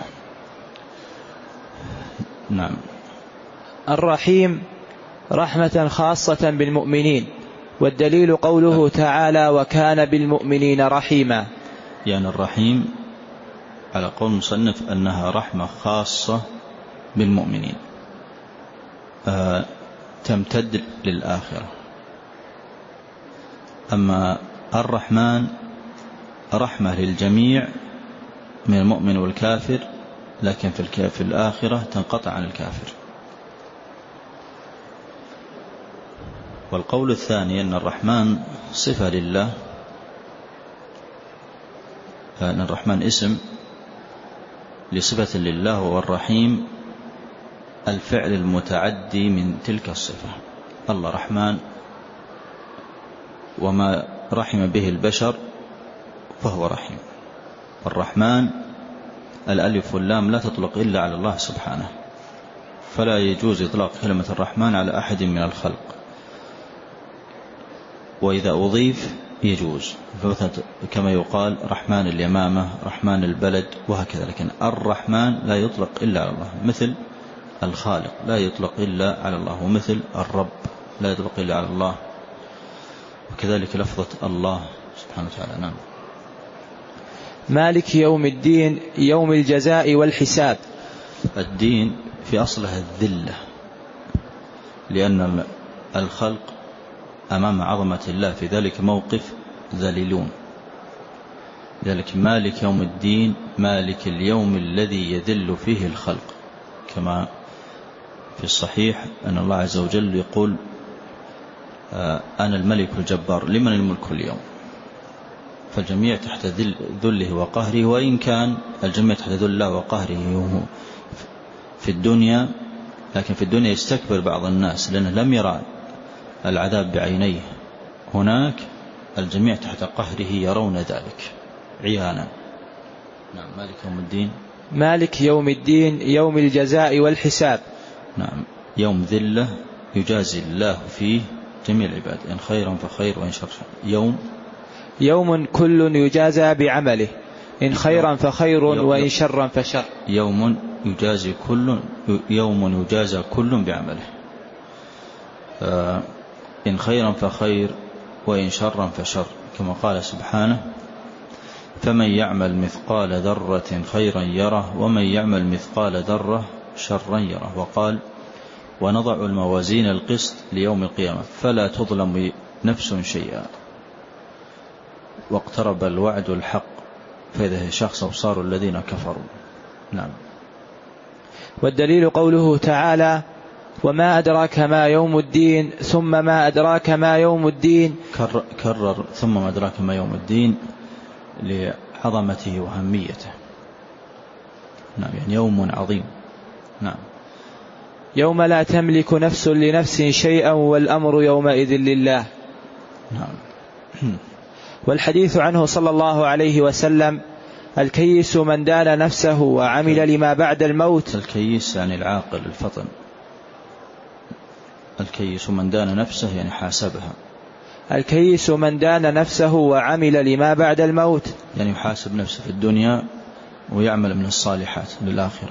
نعم. الرحيم رحمة خاصة بالمؤمنين، والدليل قوله تعالى وكان بالمؤمنين رحيما. يعني الرحيم على قول المصنف أنها رحمة خاصة بالمؤمنين آه تمتد للآخرة. أما الرحمن رحمة للجميع من المؤمن والكافر، لكن في الآخرة تنقطع عن الكافر. والقول الثاني أن الرحمن صفة لله، أن الرحمن اسم لصفة لله، والرحيم الفعل المتعدي من تلك الصفة. الله رحمن، وما رحم به البشر فهو رحيم. الرحمن الألف واللام لا تطلق إلا على الله سبحانه، فلا يجوز إطلاق كلمة الرحمن على أحد من الخلق، وإذا أضيف يجوز، كما يقال رحمن اليمامة، رحمن البلد وهكذا. لكن الرحمن لا يطلق إلا على الله، مثل الخالق لا يطلق إلا على الله، ومثل الرب لا يطلق إلا على الله، وكذلك لفظة الله سبحانه وتعالى. نعم. مالك يوم الدين يوم الجزاء والحساب. الدين في أصلها الذلة، لأن الخلق أمام عظمة الله في ذلك موقف ذليلون. ذلك مالك يوم الدين، مالك اليوم الذي يذل فيه الخلق، كما في الصحيح أن الله عز وجل يقول أنا الملك الجبار لمن الملك اليوم. فالجميع تحت ذله وقهره، وإن كان الجميع تحت ذل الله وقهره في الدنيا، لكن في الدنيا يستكبر بعض الناس لأنه لم يرى العذاب بعينيه. هناك الجميع تحت قهره يرون ذلك عيانا. نعم. مالك يوم الدين مالك يوم الدين يوم الجزاء والحساب. نعم. يوم ذلة يجازي الله فيه جميع العباد، إن خيرا فخير وإن شر. يوم يوم كل يجازى بعمله، إن خيرا فخير وإن شرا فشر. يوم يجازي كل يوم يجازى كل بعمله، إن خيرا فخير وإن شرا فشر، كما قال سبحانه فمن يعمل مثقال ذرة خيرا يره ومن يعمل مثقال ذرة شرا يره. وقال ونضع الموازين القسط ليوم القيامة فلا تظلم نفس شيئا واقترب الوعد الحق فإذا شخص أبصار الذين كفروا. نعم. والدليل قوله تعالى وما أدراك ما يوم الدين ثم ما أدراك ما يوم الدين. كرر, كرر ثم ما أدراك ما يوم الدين لعظمته وهميته. نعم، يعني يوم عظيم. نعم. يوم لا تملك نفس لنفس شيئا والأمر يومئذ لله. نعم. والحديث عنه صلى الله عليه وسلم الكيس من دان نفسه وعمل لما بعد الموت. الكيس يعني العاقل الفطن. الكيس من دان نفسه يعني حاسبها. الكيس من دان نفسه وعمل لما بعد الموت يعني يحاسب نفسه في الدنيا ويعمل من الصالحات للآخرة.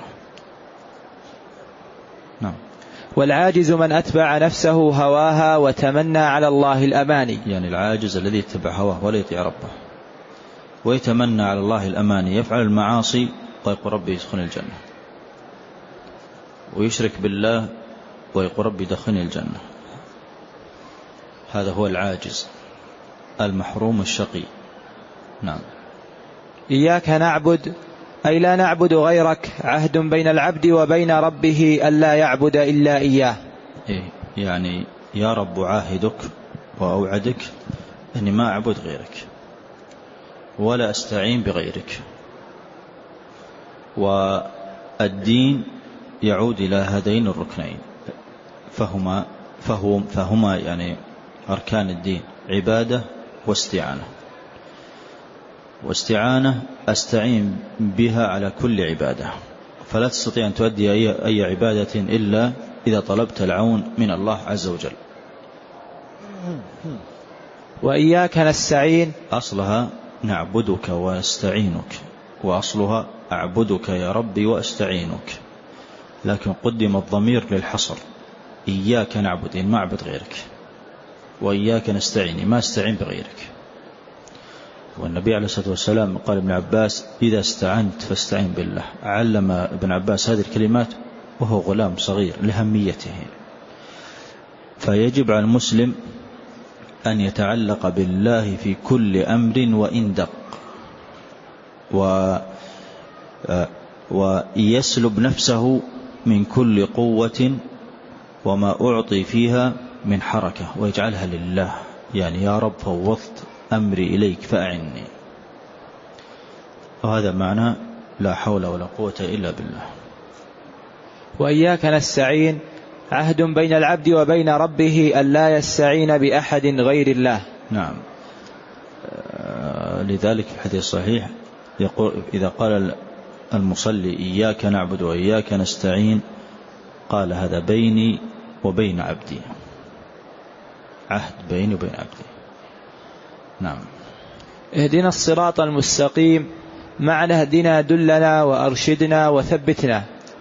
نعم. والعاجز من أتبع نفسه هواها وتمنى على الله الأماني. يعني العاجز الذي يتبع هواه ولا يطيع ربه ويتمنى على الله الأماني، يفعل المعاصي ويقول ربي يدخلني الجنة، ويشرك بالله ويقول ربي يدخلني الجنة. هذا هو العاجز المحروم الشقي. نعم. إياك نعبد أي لا نعبد غيرك، عهد بين العبد وبين ربه ألا يعبد إلا إياه. إيه يعني يا رب عاهدك وأوعدك أني ما أعبد غيرك ولا أستعين بغيرك. والدين يعود إلى هذين الركنين فهما, فهم فهما يعني أركان الدين عبادة واستعانة. واستعانة أستعين بها على كل عبادة، فلا تستطيع أن تؤدي أي, أي عبادة إلا إذا طلبت العون من الله عز وجل. وإياك نستعين أصلها نعبدك ونستعينك، وأصلها أعبدك يا ربي وأستعينك، لكن قدم الضمير للحصر. إياك نعبد ما أعبد غيرك، وإياك نستعين ما استعين بغيرك. والنبي عليه الصلاة والسلام قال ابن عباس إذا استعنت فاستعين بالله. علم ابن عباس هذه الكلمات وهو غلام صغير لهميته. فيجب على المسلم أن يتعلق بالله في كل أمر وإن دق، و ويسلب نفسه من كل قوة وما أعطي فيها من حركة ويجعلها لله. يعني يا رب فوضت أمري إليك فأعني. وهذا معنى لا حول ولا قوة إلا بالله. وإياك نستعين عهد بين العبد وبين ربه ألا يستعين بأحد غير الله. نعم. لذلك في الحديث الصحيح يقول إذا قال المصلي إياك نعبد وإياك نستعين قال هذا بيني وبين عبدي، عهد بيني وبين عبدي. نعم. اهدنا الصراط المستقيم، معنى اهدنا دلنا وأرشدنا وثبتنا.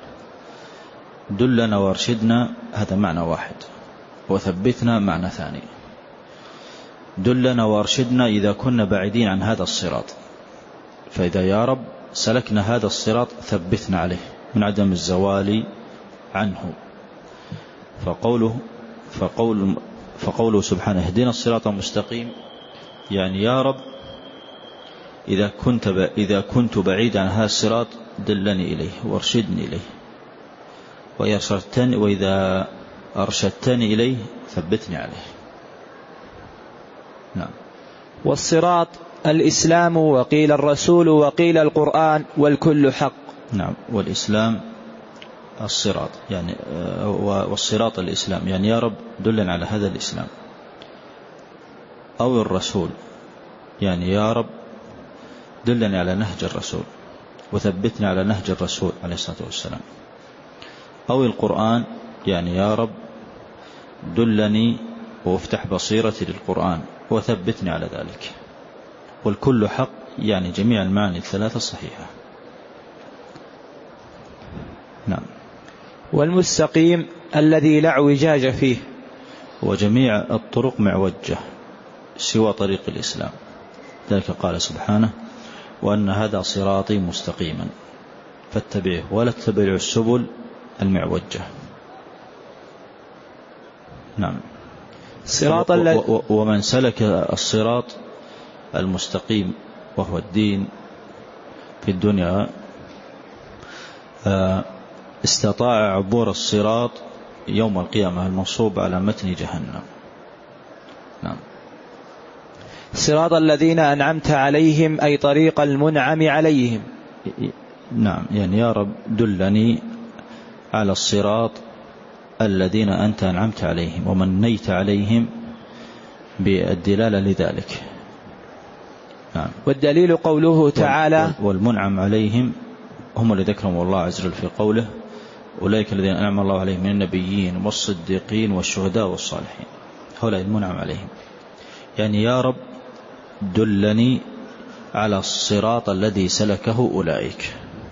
دلنا وارشدنا هذا معنى واحد، وثبتنا معنى ثاني. دلنا وارشدنا إذا كنا بعيدين عن هذا الصراط، فإذا يا رب سلكنا هذا الصراط ثبتنا عليه من عدم الزوال عنه. فقوله فقول فقوله سبحانه اهدنا الصراط المستقيم، يعني يا رب إذا كنت إذا كنت بعيد عن هذا الصراط دلني إليه وارشدني إليه، ويرشدتني وإذا أرشدتني إليه ثبتني عليه. نعم. والصراط الإسلام وقيل الرسول وقيل القرآن والكل حق. نعم. والإسلام الصراط يعني والصراط الإسلام، يعني يا رب دلنا على هذا الإسلام. أو الرسول، يعني يا رب دلني على نهج الرسول وثبتني على نهج الرسول عليه الصلاة والسلام. أو القرآن، يعني يا رب دلني وافتح بصيرتي للقرآن وثبتني على ذلك. والكل حق، يعني جميع المعاني الثلاثة الصحيحة. نعم. والمستقيم الذي لا اعوجاج فيه، وجميع الطرق معوجة سوى طريق الإسلام. ذلك قال سبحانه وأن هذا صراطي مستقيما فاتبعه ولا تتبعوا السبل المعوجة. نعم. صراط ومن سلك الصراط المستقيم وهو الدين في الدنيا استطاع عبور الصراط يوم القيامة المنصوب على متن جهنم. نعم. صراط الذين أنعمت عليهم أي طريق المنعم عليهم. نعم، يعني يا رب دلني على الصراط الذين أنت أنعمت عليهم ومنيت عليهم بالدلالة لذلك. نعم. والدليل قوله تعالى والمنعم عليهم هم الذين ذكرهم الله عز وجل في قوله أولئك الذين أنعم الله عليهم من النبيين والصديقين والشهداء والصالحين. هؤلاء المنعم عليهم، يعني يا رب دلني على الصراط الذي سلكه أولئك.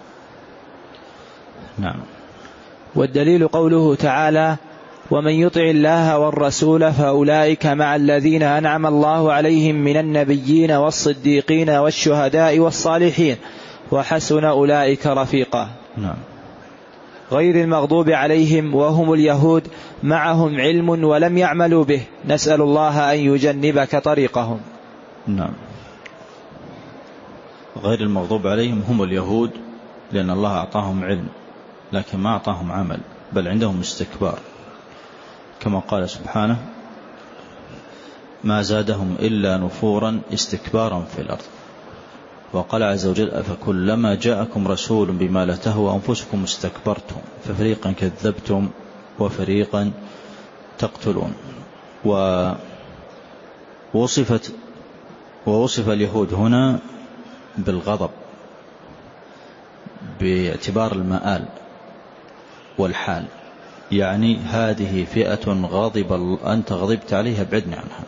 نعم. والدليل قوله تعالى ومن يطع الله والرسول فأولئك مع الذين أنعم الله عليهم من النبيين والصديقين والشهداء والصالحين وحسن أولئك رفيقا. نعم. غير المغضوب عليهم وهم اليهود معهم علم ولم يعملوا به، نسأل الله أن يجنبك طريقهم. نعم. غير المغضوب عليهم هم اليهود لأن الله أعطاهم علم لكن ما أعطاهم عمل، بل عندهم استكبار، كما قال سبحانه ما زادهم إلا نفورا استكبارا في الأرض. وقال عز وجل أفكلما جاءكم رسول بما لا تهوى أنفسكم استكبرتم ففريقا كذبتم وفريقا تقتلون. ووصفت ووصف اليهود هنا بالغضب باعتبار المآل والحال، يعني هذه فئة غضب أنت غضبت عليها ابعدني عنها.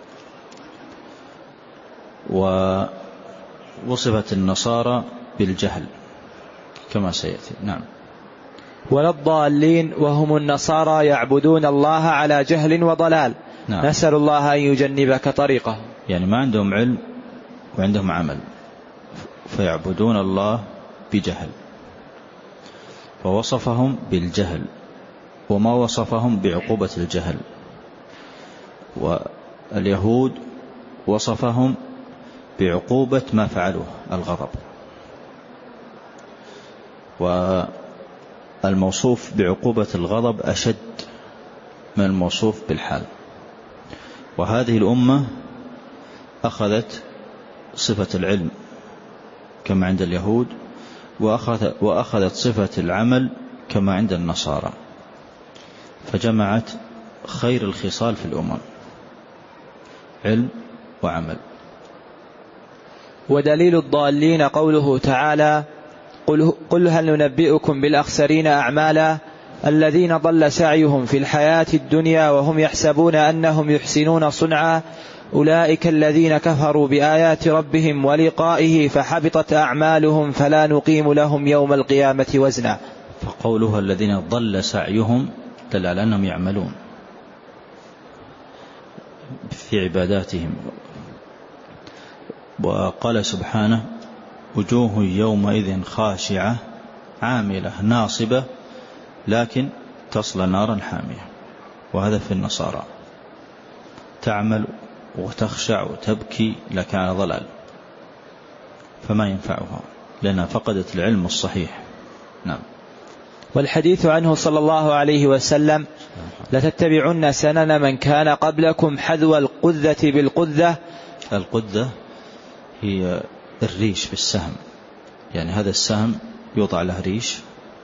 ووصفت النصارى بالجهل كما سيأتي. نعم. ولا الضالين وهم النصارى يعبدون الله على جهل وضلال. نعم. نسأل الله أن يجنبك طريقه، يعني ما عندهم علم وعندهم عمل فيعبدون الله بجهل، فوصفهم بالجهل وما وصفهم بعقوبة الجهل. واليهود وصفهم بعقوبة ما فعلوه الغضب، والموصوف بعقوبة الغضب أشد من الموصوف بالحال. وهذه الأمة أخذت صفة العلم كما عند اليهود وأخذت صفة العمل كما عند النصارى، فجمعت خير الخصال في الأمم علم وعمل. ودليل الضالين قوله تعالى قل, قل هل ننبئكم بالأخسرين أعمالا الذين ضل سعيهم في الحياة الدنيا وهم يحسبون أنهم يحسنون صنعا أولئك الذين كفروا بآيات ربهم ولقائه فحبطت أعمالهم فلا نقيم لهم يوم القيامة وزنا. فقولها الذين ضل سعيهم دل على أنهم يعملون في عباداتهم. وقال سبحانه وجوه يومئذ خاشعة عاملة ناصبة لكن تصلى نارا حامية. وهذا في النصارى تعمل وتخشع وتبكي لكان ضلال، فما ينفعها لأنها فقدت العلم الصحيح. نعم. والحديث عنه صلى الله عليه وسلم لتتبعن سنن من كان قبلكم حذو القذة بالقذة. القذة هي الريش في السهم، يعني هذا السهم يوضع له ريش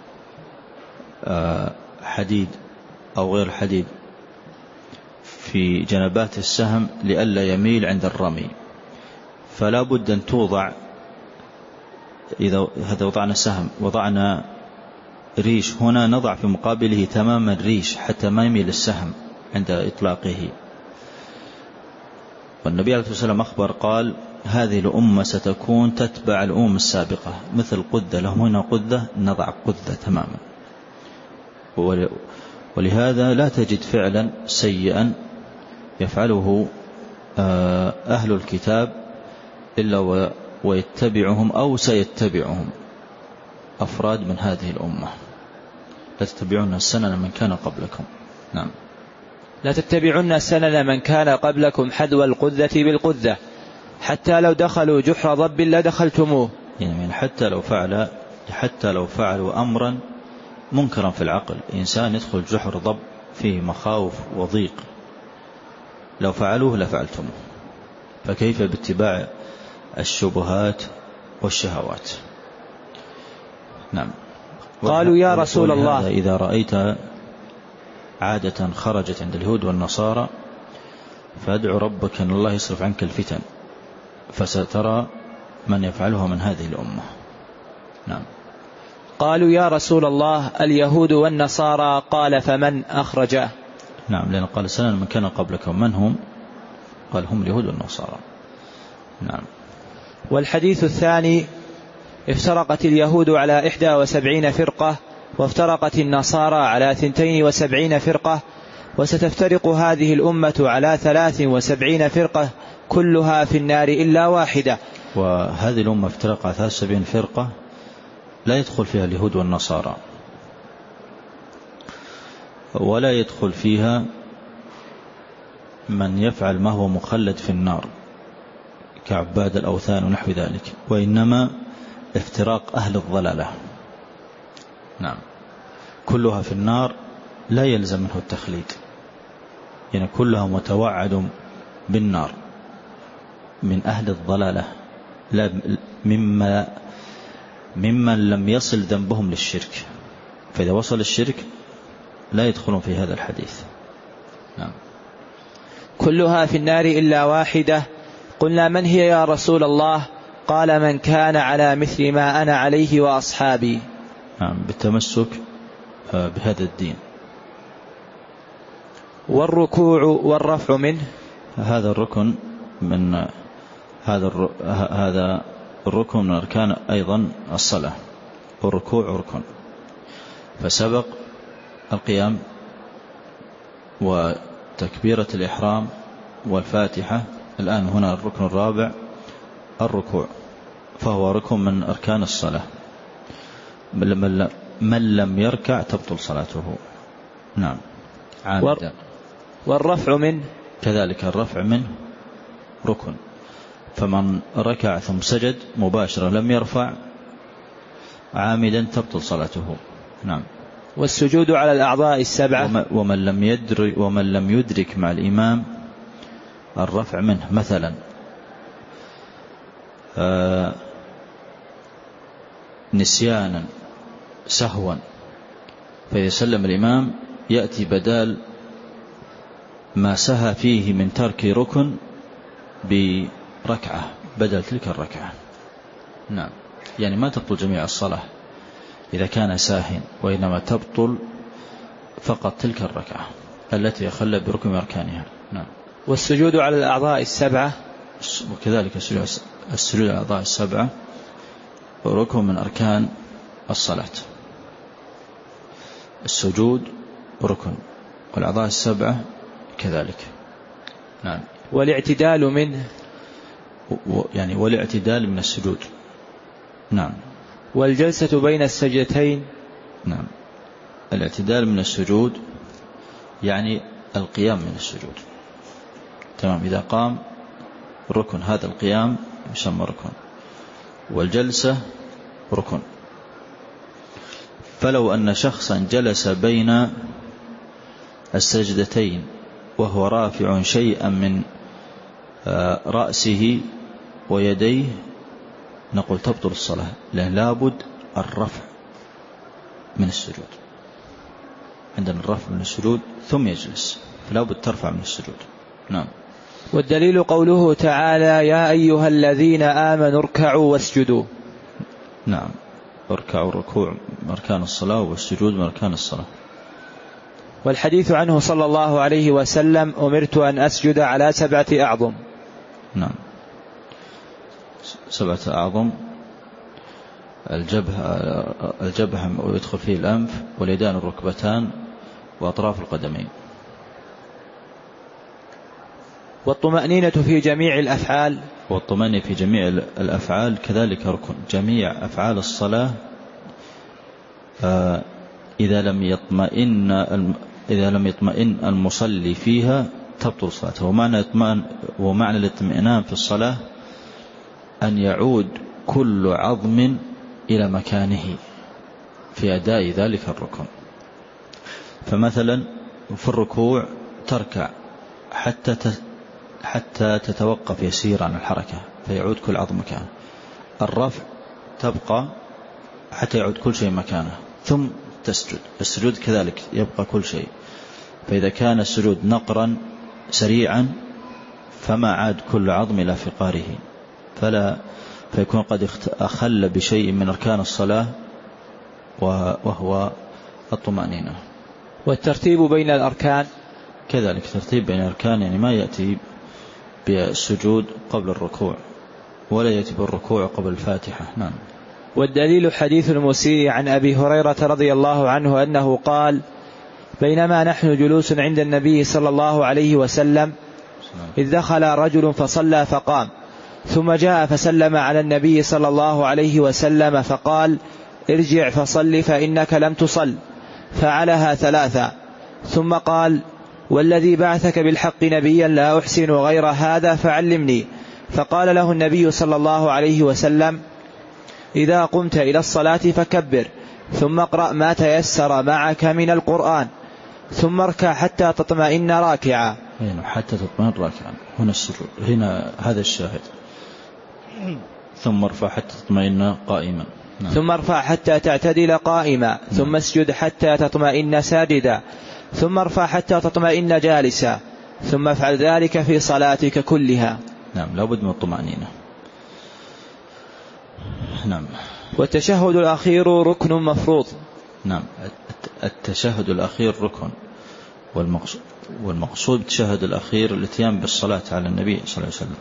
حديد أو غير حديد في جنبات السهم لئلا يميل عند الرمي، فلا بد أن توضع. إذا هذا وضعنا سهم وضعنا ريش هنا نضع في مقابله تماما ريش حتى ما يميل السهم عند إطلاقه. والنبي عليه الصلاة والسلام أخبر قال هذه الأمة ستكون تتبع الأمم السابقة مثل قذة، لهم هنا قذة نضع قذة تماما. ولهذا لا تجد فعلا سيئا يفعله أهل الكتاب إلا ويتبعهم أو سيتبعهم أفراد من هذه الأمة. لا تتبعون السنن من كان قبلكم. نعم. لا تتبعون السنن من كان قبلكم حذو القذة بالقذة حتى لو دخلوا جحر ضب لدخلتموه. يعني حتى لو فعل حتى لو فعلوا أمرا منكرا في العقل، إنسان يدخل جحر ضب فيه مخاوف وضيق، لو فعلوه لفعلتموه، فكيف باتباع الشبهات والشهوات؟ نعم. قالوا يا رسول الله إذا رأيت عادة خرجت عند اليهود والنصارى فادعو ربك أن الله يصرف عنك الفتن، فسترى من يفعلها من هذه الأمة. نعم. قالوا يا رسول الله اليهود والنصارى، قال فمن أخرجه؟ نعم، لأن قال سنن من كان قبلكم، من هم؟ قال هم اليهود والنصارى. نعم. والحديث الثاني افترقت اليهود على إحدى وسبعين فرقة وافترقت النصارى على ثنتين وسبعين فرقة، وستفترق هذه الأمة على ثلاث وسبعين فرقة كلها في النار إلا واحدة. وهذه الأمة افترقت على ثلاث وسبعين فرقة لا يدخل فيها اليهود والنصارى، ولا يدخل فيها من يفعل ما هو مخلد في النار كعباد الأوثان ونحو ذلك، وإنما افتراق أهل الضلالة. نعم. كلها في النار لا يلزم منه التخليد، يعني كلها متوعد بالنار من أهل الضلالة، لا مما ممن لم يصل ذنبهم للشرك، فإذا وصل الشرك لا يدخلون في هذا الحديث. نعم. كلها في النار إلا واحدة. قلنا من هي يا رسول الله؟ قال من كان على مثل ما أنا عليه وأصحابي. نعم، بالتمسك بهذا الدين. والركوع والرفع منه، هذا الركن من هذا هذا الركن من أركان أيضا الصلاة، والركوع ركن، فسبق القيام وتكبيرة الإحرام والفاتحة، الآن هنا الركن الرابع الركوع، فهو ركن من أركان الصلاة، من لم يركع تبطل صلاته. نعم. عامدا. والرفع منه كذلك، الرفع منه ركن، فمن ركع ثم سجد مباشرة لم يرفع عامدا تبطل صلاته. نعم. والسجود على الأعضاء السبعة، ومن لم يدرك ومن لم يدرك مع الإمام الرفع منه، مثلا آه نسيانا سهوا، فإذا سلم الإمام يأتي بدال ما سهى فيه من ترك ركن بركعة بدل تلك الركعة. نعم. يعني ما تبطل جميع الصلاة إذا كان ساهٍ، وإنما تبطل فقط تلك الركعة التي يخلى بركن من أركانها. نعم. والسجود على الأعضاء السبعة، وكذلك السجود على الأعضاء السبعة ركن من أركان الصلاة. السجود ركن، والأعضاء السبعة كذلك. نعم. والاعتدال منه، يعني والاعتدال من السجود. نعم. والجلسة بين السجدتين. نعم. الاعتدال من السجود يعني القيام من السجود. تمام. إذا قام ركن، هذا القيام يسمى ركن، والجلسة ركن. فلو أن شخصا جلس بين السجدتين وهو رافع شيئا من رأسه ويديه نقول تبطل الصلاة، لأن لابد الرفع من السجود. عندنا الرفع من السجود ثم يجلس، فلابد ترفع من السجود. نعم. والدليل قوله تعالى يا أيها الذين آمنوا اركعوا واسجدوا. نعم. اركعوا، الركوع من أركان الصلاة، والسجود من أركان الصلاة. والحديث عنه صلى الله عليه وسلم أمرت أن أسجد على سبعة أعظم. نعم. سبعة أعظم، الجبهة الجبهة ويدخل فيه الأنف واليدان الركبتان وأطراف القدمين. والطمأنينة في جميع الأفعال، والطمأنينة في جميع الأفعال كذلك ركن. جميع أفعال الصلاة إذا لم يطمئن إذا لم يطمئن المصلي فيها تبطل صلاته. ومعنى اطمئنان ومعنى الاطمئنان في الصلاة أن يعود كل عظم إلى مكانه في أداء ذلك الركن. فمثلا في الركوع تركع حتى حتى تتوقف يسير عن الحركة فيعود كل عظم مكانه. الرفع تبقى حتى يعود كل شيء مكانه، ثم تسجد. السجود كذلك يبقى كل شيء. فإذا كان السجود نقرا سريعا فما عاد كل عظم إلى فقاره، فلا فيكون قد أخل بشيء من أركان الصلاة وهو الطمأنينة. والترتيب بين الأركان كذلك ترتيب بين الأركان، يعني ما يأتي بالسجود قبل الركوع ولا يأتي بالركوع قبل الفاتحة. نعم. والدليل حديث المسيء عن أبي هريرة رضي الله عنه أنه قال: بينما نحن جلوس عند النبي صلى الله عليه وسلم إذ دخل رجل فصلى فقام، ثم جاء فسلم على النبي صلى الله عليه وسلم فقال: ارجع فصل فإنك لم تصل. فعلها ثلاثة، ثم قال: والذي بعثك بالحق نبيا لا أحسن غير هذا فعلمني. فقال له النبي صلى الله عليه وسلم: إذا قمت إلى الصلاة فكبر، ثم اقرأ ما تيسر معك من القرآن، ثم اركع حتى تطمئن راكعا. هنا حتى تطمئن راكعا، هنا السجود، هنا هذا الشاهد. ثم ارفع حتى تطمئن قائما. نعم. ثم ارفع حتى تعتدل قائما. نعم. ثم اسجد حتى تطمئن ساجدا، ثم ارفع حتى تطمئن جالسا، ثم افعل ذلك في صلاتك كلها. نعم، لابد من الطمأنينة. نعم. والتشهد الأخير ركن مفروض. نعم، التشهد الأخير ركن، والمقصود والمقصود بالتشهد الأخير الاتيان بالصلاة على النبي صلى الله عليه وسلم.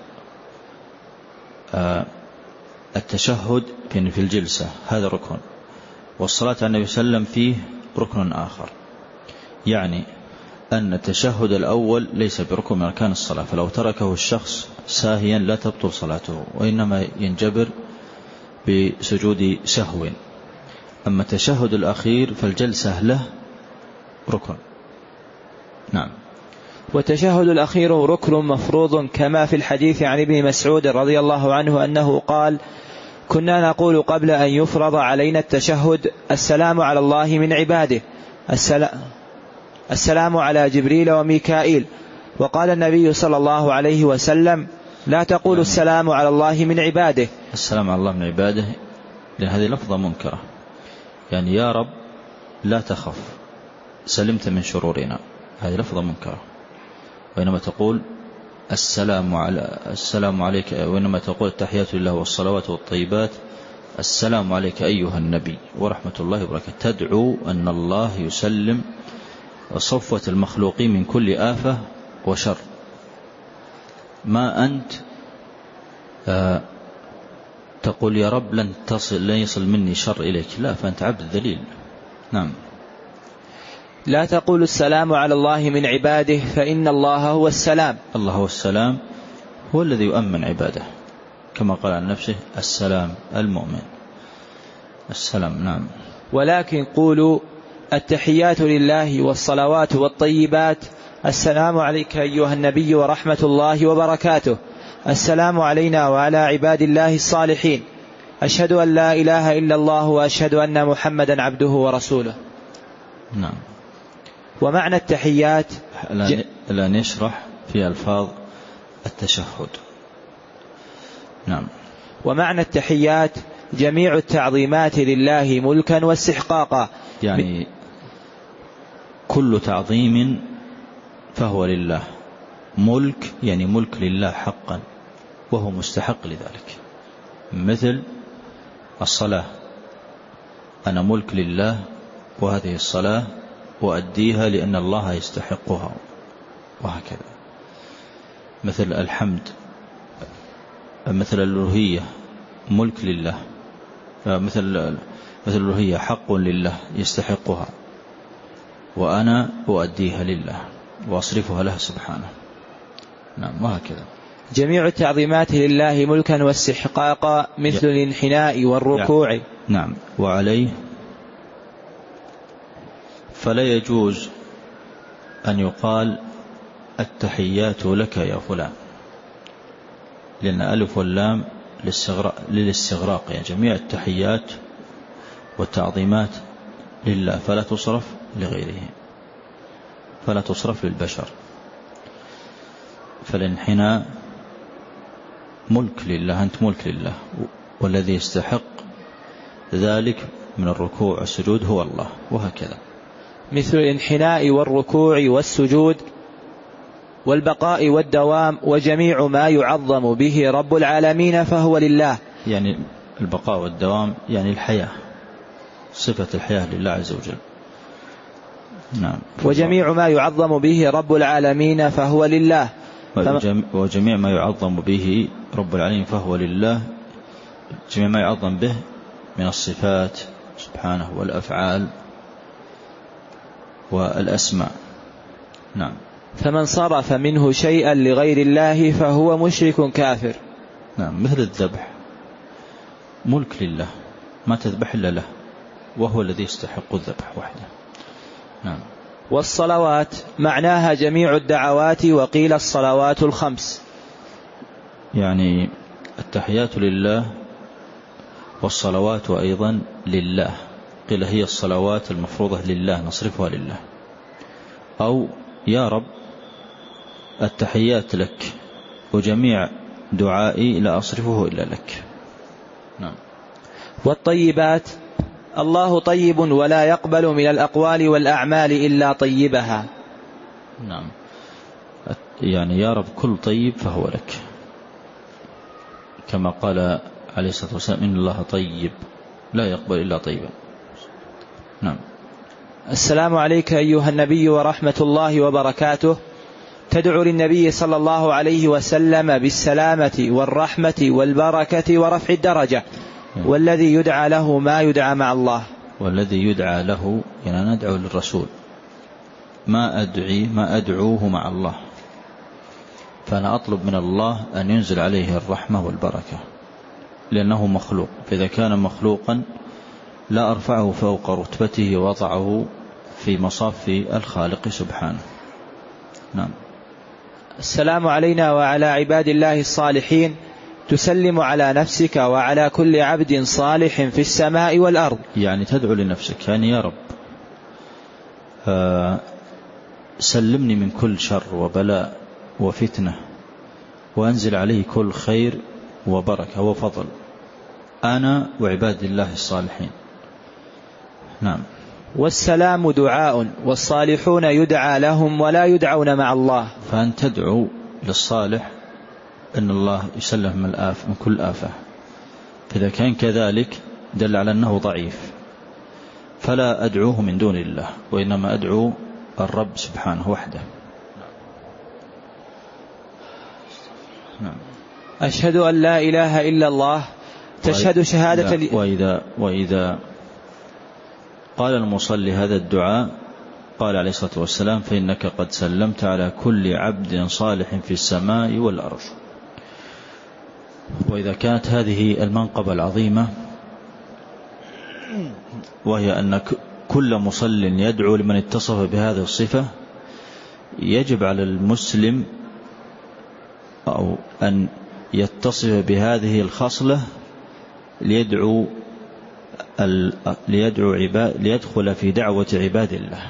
آه التشهد في الجلسة هذا ركن، والصلاة على النبي صلى الله عليه وسلم فيه ركن آخر. يعني أن التشهد الأول ليس بركن من أركان الصلاة، فلو تركه الشخص ساهيا لا تبطل صلاته، وإنما ينجبر بسجود سهو. أما التشهد الأخير فالجلسة له ركن. نعم. والتشهد الأخير ركن مفروض، كما في الحديث عن ابن مسعود رضي الله عنه أنه قال: كنا نقول قبل أن يفرض علينا التشهد: السلام على الله من عباده، السلام, السلام على جبريل وميكائيل. وقال النبي صلى الله عليه وسلم: لا تقول يعني السلام على الله من عباده. السلام على الله من عباده، لأن هذه لفظة منكرة، يعني يا رب لا تخف سلمت من شرورنا، هذه لفظة منكرة. وإنما تقول السلام على السلام عليك، وإنما تقول التحيات لله والصلوات والطيبات، السلام عليك أيها النبي ورحمة الله وبركاته. تدعو أن الله يسلم صفوة المخلوقين من كل آفة وشر. ما أنت آه تقول يا رب لن تصل لن يصل مني شر إليك، لا، فأنت عبد ذليل. نعم. لا تقول السلام على الله من عباده، فإن الله هو السلام. الله هو السلام، هو الذي يؤمن عباده، كما قال عن نفسه: السلام المؤمن السلام. نعم. ولكن قولوا التحيات لله والصلوات والطيبات: السلام عليك أيها النبي ورحمة الله وبركاته، السلام علينا وعلى عباد الله الصالحين، أشهد أن لا إله إلا الله وأشهد أن محمدا عبده ورسوله. نعم. ومعنى التحيات لا نشرح في ألفاظ التشهد. نعم. ومعنى التحيات جميع التعظيمات لله ملكا واستحقاقا، يعني كل تعظيم فهو لله، ملك يعني ملك لله حقا وهو مستحق لذلك. مثل الصلاة، أنا ملك لله وهذه الصلاة وأديها لأن الله يستحقها، وهكذا. مثل الحمد، مثل الألوهية ملك لله، مثل مثل الألوهية حق لله يستحقها، وأنا أؤديها لله وأصرفها له سبحانه. نعم، وهكذا. جميع التعظيمات لله ملكا واستحقاقا مثل الانحناء والركوع. نعم. وعليه فلا يجوز أن يقال التحيات لك يا فلان، لأن ألف واللام للاستغراق، يعني جميع التحيات والتعظيمات لله، فلا تصرف لغيره، فلا تصرف للبشر. فالانحناء ملك لله، أنت ملك لله، والذي يستحق ذلك من الركوع والسجود هو الله، وهكذا. مثل الانحناء والركوع والسجود والبقاء والدوام وجميع ما يعظم به رب العالمين فهو لله. يعني البقاء والدوام يعني الحياة، صفة الحياة لله عز وجل. نعم. وجميع ما يعظم به رب العالمين فهو لله. وجميع ما يعظم به رب العالمين فهو لله، جميع ما يعظم به من الصفات سبحانه والأفعال والأسماء. نعم. فمن صرف منه شيئا لغير الله فهو مشرك كافر. نعم. مثل الذبح، ملك لله، ما تذبح إلا له، وهو الذي يستحق الذبح وحده. نعم. والصلوات معناها جميع الدعوات، وقيل الصلوات الخمس، يعني التحيات لله والصلوات أيضا لله، قيل هي الصلوات المفروضة لله نصرفها لله، أو يا رب التحيات لك وجميع دعائي لا أصرفه إلا لك. نعم. والطيبات الله طيب ولا يقبل من الأقوال والأعمال إلا طيبها. نعم. يعني يا رب كل طيب فهو لك، كما قال عليه الصلاة والسلام إن الله طيب لا يقبل إلا طيبا. نعم. السلام عليك أيها النبي ورحمة الله وبركاته. تدعو للنبي صلى الله عليه وسلم بالسلامة والرحمة والبركة ورفع الدرجة، والذي يدعى له ما يدعى مع الله. والذي يدعى له يعني ندعو للرسول، ما أدعي ما أدعوه مع الله، فأنا أطلب من الله أن ينزل عليه الرحمة والبركة لأنه مخلوق، فإذا كان مخلوقا لا أرفعه فوق رتبته ووضعه في مصاف الخالق سبحانه. نعم. السلام علينا وعلى عباد الله الصالحين. تسلم على نفسك وعلى كل عبد صالح في السماء والأرض. يعني تدعو لنفسك، يعني يا رب آه سلمني من كل شر وبلاء وفتنة، وأنزل عليه كل خير وبركة وفضل أنا وعباد الله الصالحين. نعم. والسلام دعاء، والصالحون يدعى لهم ولا يدعون مع الله. فأن تدعو للصالح أن الله يسلم من, الآف من كل آفة، فإذا كان كذلك دل على أنه ضعيف، فلا أدعوه من دون الله، وإنما أدعو الرب سبحانه وحده. نعم. أشهد أن لا إله إلا الله. تشهد شهادة ل... وإذا, وإذا قال المصلي هذا الدعاء قال عليه الصلاة والسلام فإنك قد سلمت على كل عبد صالح في السماء والأرض. وإذا كانت هذه المنقبة العظيمة، وهي أن كل مصل يدعو لمن اتصف بهذه الصفة، يجب على المسلم أو أن يتصف بهذه الخصلة ليدعو ليدعو عباد ليدخل في دعوة عباد الله.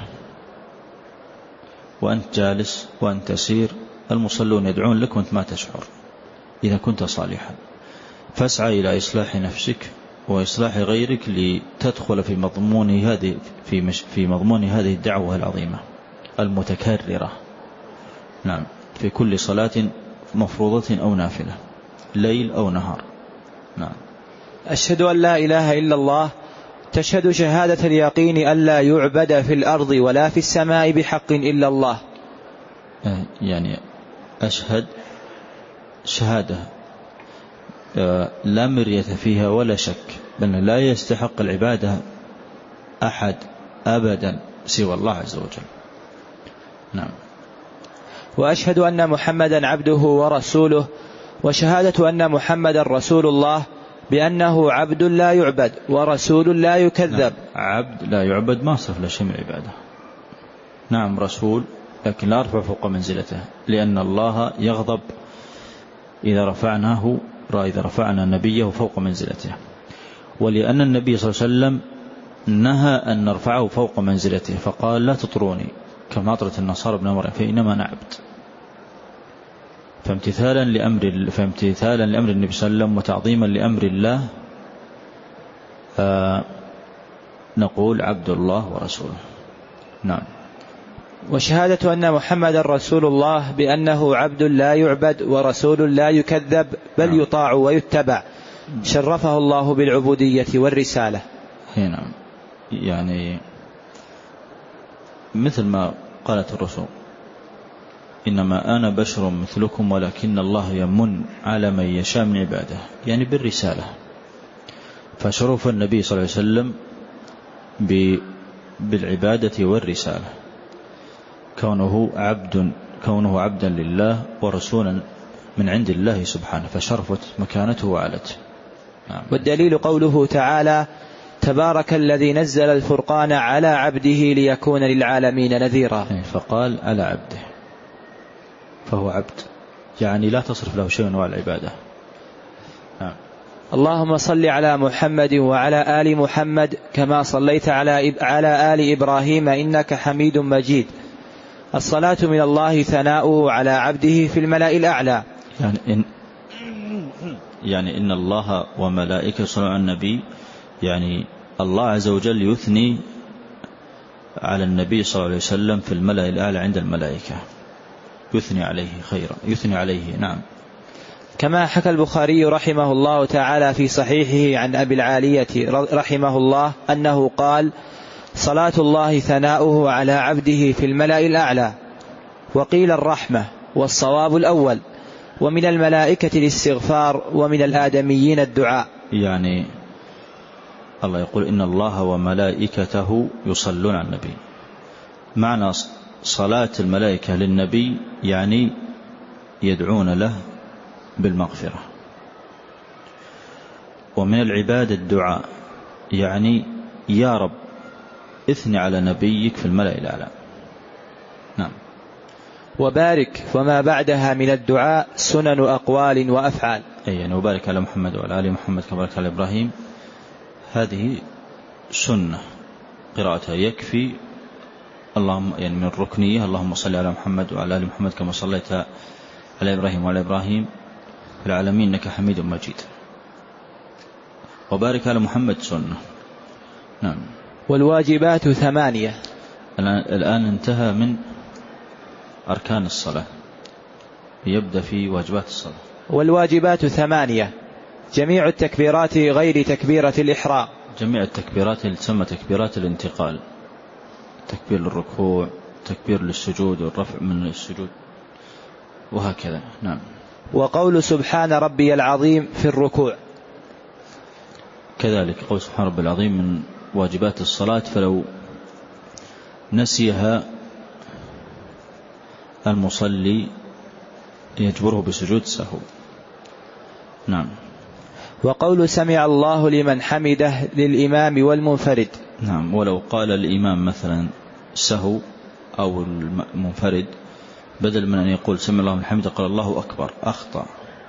وأنت جالس وأنت تسير، المصلون يدعون لك وأنت ما تشعر إذا كنت صالحا، فاسعى إلى إصلاح نفسك وإصلاح غيرك لتدخل في مضمون هذه في مش في مضمون هذه الدعوة العظيمة المتكررة. نعم. في كل صلاة مفروضة أو نافلة، ليل أو نهار. نعم. أشهد أن لا إله إلا الله. تشهد شهادة اليقين أن لا يعبد في الأرض ولا في السماء بحق إلا الله. يعني أشهد شهادة لا مرية فيها ولا شك، بل لا يستحق العبادة أحد أبدا سوى الله عز وجل. نعم. وأشهد أن محمدا عبده ورسوله وشهادة أن محمد رسول الله بأنه عبد لا يعبد ورسول لا يكذب. عبد لا يعبد ما صرف له شيء من العبادة. نعم رسول، لكن لا أرفع فوق منزلته، لأن الله يغضب إذا رفعناه إذا رفعنا نبيه فوق منزلته، ولأن النبي صلى الله عليه وسلم نهى أن نرفعه فوق منزلته، فقال لا تطروني كما أطرت النصارى ابن مريم فإنما أنا عبد. فامتثالا لأمر فامتثالا لأمر النبي صلى الله عليه وسلم وتعظيما لأمر الله آه نقول عبد الله ورسوله. نعم. وشهادة أن محمد رسول الله بأنه عبد لا يعبد ورسول لا يكذب بل نعم. يطاع ويتبع، شرفه الله بالعبودية والرسالة. هنا يعني مثل ما قالت الرسول إنما أنا بشر مثلكم ولكن الله يمن على من يشاء من عباده، يعني بالرسالة. فشرف النبي صلى الله عليه وسلم بالعبادة والرسالة، كونه عبد كونه عبدا لله ورسولا من عند الله سبحانه، فشرفت مكانته وعلت. نعم. والدليل قوله تعالى تبارك الذي نزل الفرقان على عبده ليكون للعالمين نذيرا، فقال على عبده، فهو عبد، يعني لا تصرف له شيء من أنواع العبادة. نعم. اللهم صل على محمد وعلى آل محمد كما صليت على على آل إبراهيم إنك حميد مجيد. الصلاة من الله ثناؤه على عبده في الملأ الأعلى. يعني إن, يعني إن الله وملائكته يصلون على النبي، يعني الله عز وجل يثني على النبي صلى الله عليه وسلم في الملأ الأعلى عند الملائكة، يثني عليه خيرا، يثني عليه. نعم. كما حكى البخاري رحمه الله تعالى في صحيحه عن أبي العالية رحمه الله أنه قال صلاة الله ثناؤه على عبده في الملأ الأعلى. وقيل الرحمة والصواب الأول، ومن الملائكة الاستغفار ومن الآدميين الدعاء. يعني الله يقول إن الله وملائكته يصلون على النبي، معنى صلاة الملائكة للنبي يعني يدعون له بالمغفرة. ومن العبادة الدعاء، يعني يا رب اثني على نبيك في الملأ الأعلى. نعم. وبارك وما بعدها من الدعاء سنن أقوال وأفعال، أي يعني وبارك على محمد وعلى آل محمد كما باركت على إبراهيم، هذه سنة قراءتها يكفي. اللهم يعني من الركنية اللهم صل على محمد وعلى آل محمد كما صليت على إبراهيم وعلى إبراهيم في العالمين إنك حميد مجيد. وبارك على محمد سنة. نعم. والواجبات ثمانية. الآن انتهى من أركان الصلاة، يبدأ في واجبات الصلاة. والواجبات ثمانية، جميع التكبيرات غير تكبيرة الإحرام. جميع التكبيرات اللي تسمى تكبيرات الانتقال، تكبير للركوع، تكبير للسجود والرفع من السجود وهكذا. نعم. وقول سبحان ربي العظيم في الركوع، كذلك قول سبحان ربي العظيم من واجبات الصلاة، فلو نسيها المصلي يجبره بسجود سهو. نعم. وقول سمع الله لمن حمده للإمام والمنفرد. نعم. ولو قال الإمام مثلا سهو أو المنفرد، بدل من أن يقول سمع الله لمن حمده قال الله أكبر، أخطأ،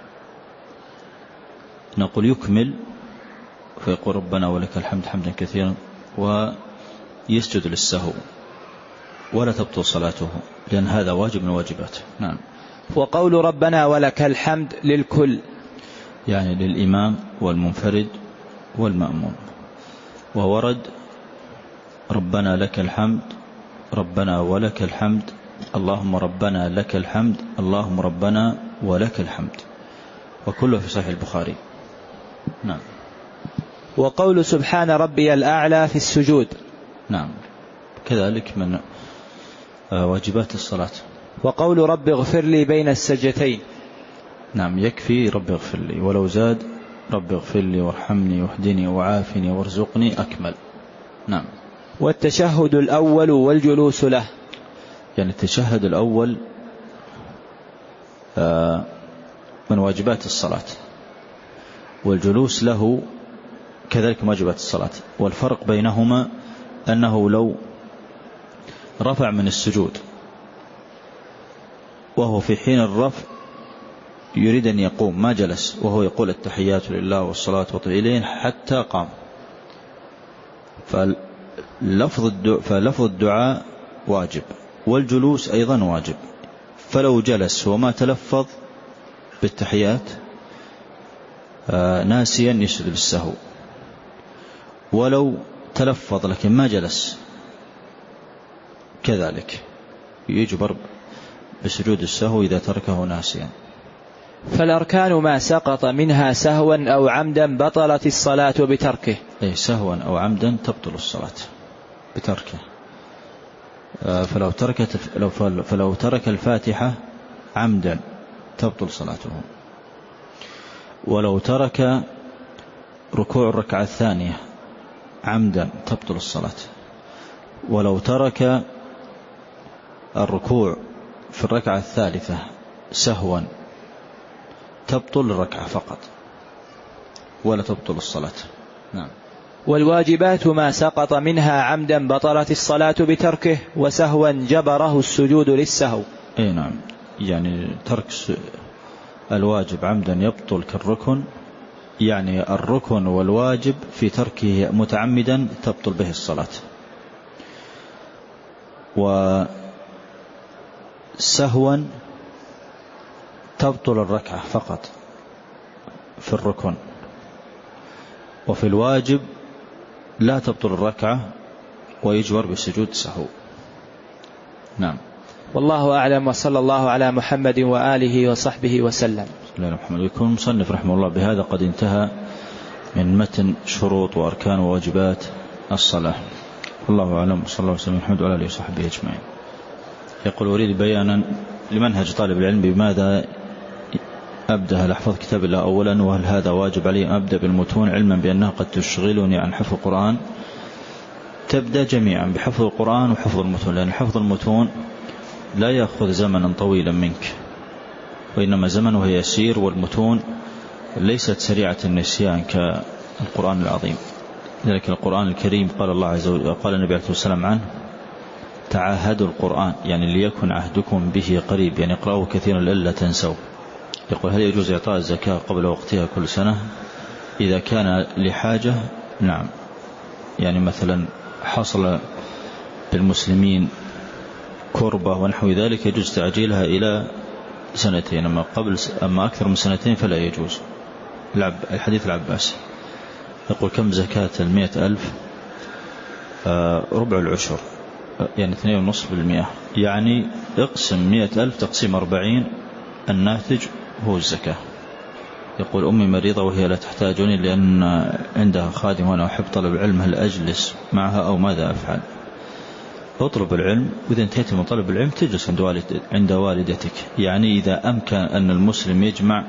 نقول يكمل فيقول ربنا ولك الحمد حمدا كثيرا ويسجد للسهو ولا تبطل صلاته، لأن هذا واجب من واجباته. نعم. وقول ربنا ولك الحمد للكل، يعني للإمام والمنفرد والمأموم. وورد ربنا لك الحمد، ربنا ولك الحمد، اللهم ربنا لك الحمد، اللهم ربنا ولك الحمد، وكله في صحيح البخاري. نعم. وقول سبحان ربي الأعلى في السجود. نعم. كذلك من واجبات الصلاة. وقول رب اغفر لي بين السجدتين. نعم. يكفي رب اغفر لي، ولو زاد رب اغفر لي وارحمني واهدني وعافني وارزقني أكمل. نعم. والتشهد الأول والجلوس له، يعني التشهد الأول آه من واجبات الصلاة، والجلوس له كذلك واجبات الصلاة. والفرق بينهما أنه لو رفع من السجود وهو في حين الرفع يريد أن يقوم ما جلس وهو يقول التحيات لله والصلاة والطيلين حتى قام، فلفظ الدعاء واجب والجلوس أيضا واجب. فلو جلس وما تلفظ بالتحيات ناسيا يسجد بالسهو، ولو تلفظ لكن ما جلس كذلك يجبر بسجود السهو إذا تركه ناسيا. فالأركان ما سقط منها سهوا أو عمدا بطلت الصلاة بتركه. أي سهوا أو عمدا تبطل الصلاة بتركه. فلو تركت فلو ترك الفاتحة عمدا تبطل صلاته، ولو ترك ركوع الركعة الثانية عمدا تبطل الصلاة، ولو ترك الركوع في الركعة الثالثة سهوا تبطل الركعة فقط ولا تبطل الصلاة. نعم. والواجبات ما سقط منها عمدا بطلت الصلاة بتركه، وسهوا جبره السجود للسهو. اي نعم، يعني ترك الواجب عمدا يبطل كالركن، يعني الركن والواجب في تركه متعمدا تبطل به الصلاة. وسهوا تبطل الركعة فقط في الركن، وفي الواجب لا تبطل الركعة ويجبر بسجود سهو. نعم. والله أعلم، وصلى الله على محمد وآله وصحبه وسلم. يكون المصنف رحمه الله بهذا قد انتهى من متن شروط وأركان وواجبات الصلاة. الله أعلم، صلى الله وسلم محمد وعلى آله وصحبه أجمعين. يقول: أريد بيانا لمنهج طالب العلم بماذا أبدأ؟ لأحفظ كتاب الله أولا، وهل هذا واجب علي أبدأ بالمتون علما بأنها قد تشغلني عن حفظ القرآن؟ تبدأ جميعا بحفظ القرآن وحفظ المتون، لأن حفظ المتون لا يأخذ زمنا طويلا منك، وإنما زمنه يسير، والمتون ليست سريعة النسيان كالقرآن العظيم. لذلك القرآن الكريم قال الله عز وجل، قال النبي عليه الصلاة والسلام عنه: تعاهدوا القرآن، يعني ليكن عهدكم به قريب، يعني اقرأوه كثيرا لئلا تنسوا. يقول: هل يجوز إعطاء الزكاة قبل وقتها كل سنة؟ إذا كان لحاجة نعم، يعني مثلا حصل بالمسلمين كربة ونحو ذلك يجوز تعجيلها إلى سنتين، أما قبل أما أكثر من سنتين فلا يجوز. الحديث العباس يقول: كم زكاة المئة ألف؟ آه ربع العشر، يعني اثنين ونصف بالمئة، يعني اقسم مئة ألف تقسيم أربعين، الناتج هو الزكاة. يقول: أمي مريضة وهي لا تحتاجني لأن عندها خادم وأنا أحب طلب العلم، هل أجلس معها أو ماذا أفعل؟ اطلب العلم، وإذا انتهيت من طلب العلم تجلس عند والد عند والدتك. يعني إذا أمكن أن المسلم يجمع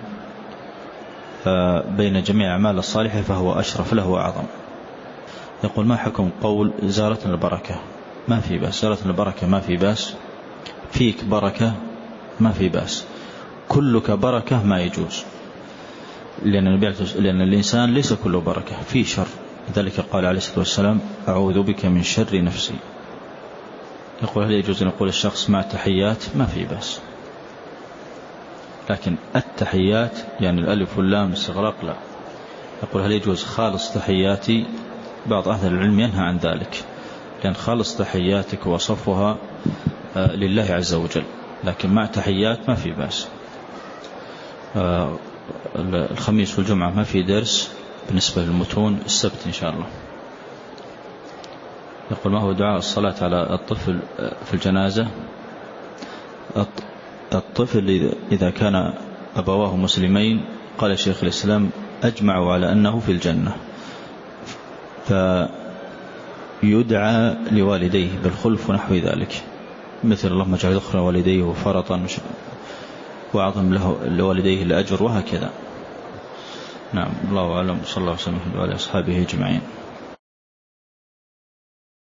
بين جميع أعمال الصالحة فهو أشرف له وأعظم. يقول: ما حكم قول زارتنا البركة؟ ما في بأس، زارتنا البركة ما في بأس، فيك بركة ما في بأس، كلك بركة ما يجوز، لأن, لأن الإنسان ليس كله بركة، فيه شر. لذلك قال عليه الصلاة والسلام: أعوذ بك من شر نفسي. يقول: هل يجوز أن يقول الشخص مع التحيات؟ ما في بأس، لكن التحيات يعني الألف واللام استغراق لا. يقول: هل يجوز خالص تحياتي؟ بعض أهل العلم ينهى عن ذلك، لأن خالص تحياتك وصفها لله عز وجل، لكن مع تحيات ما في بأس. الخميس والجمعة ما في درس بالنسبة للمتون، السبت إن شاء الله. يقول: ما هو دعاء الصلاة على الطفل في الجنازة؟ الطفل إذا كان أبواه مسلمين قال شيخ الإسلام أجمعوا على أنه في الجنة، فيدعى لوالديه بالخلف ونحو ذلك، مثل اللهم اجعل ذخر والديه فرطا وأعظم له لوالديه الأجر، وهكذا. نعم. الله أعلم، صلى الله عليه وسلم وعلى أصحابه أجمعين.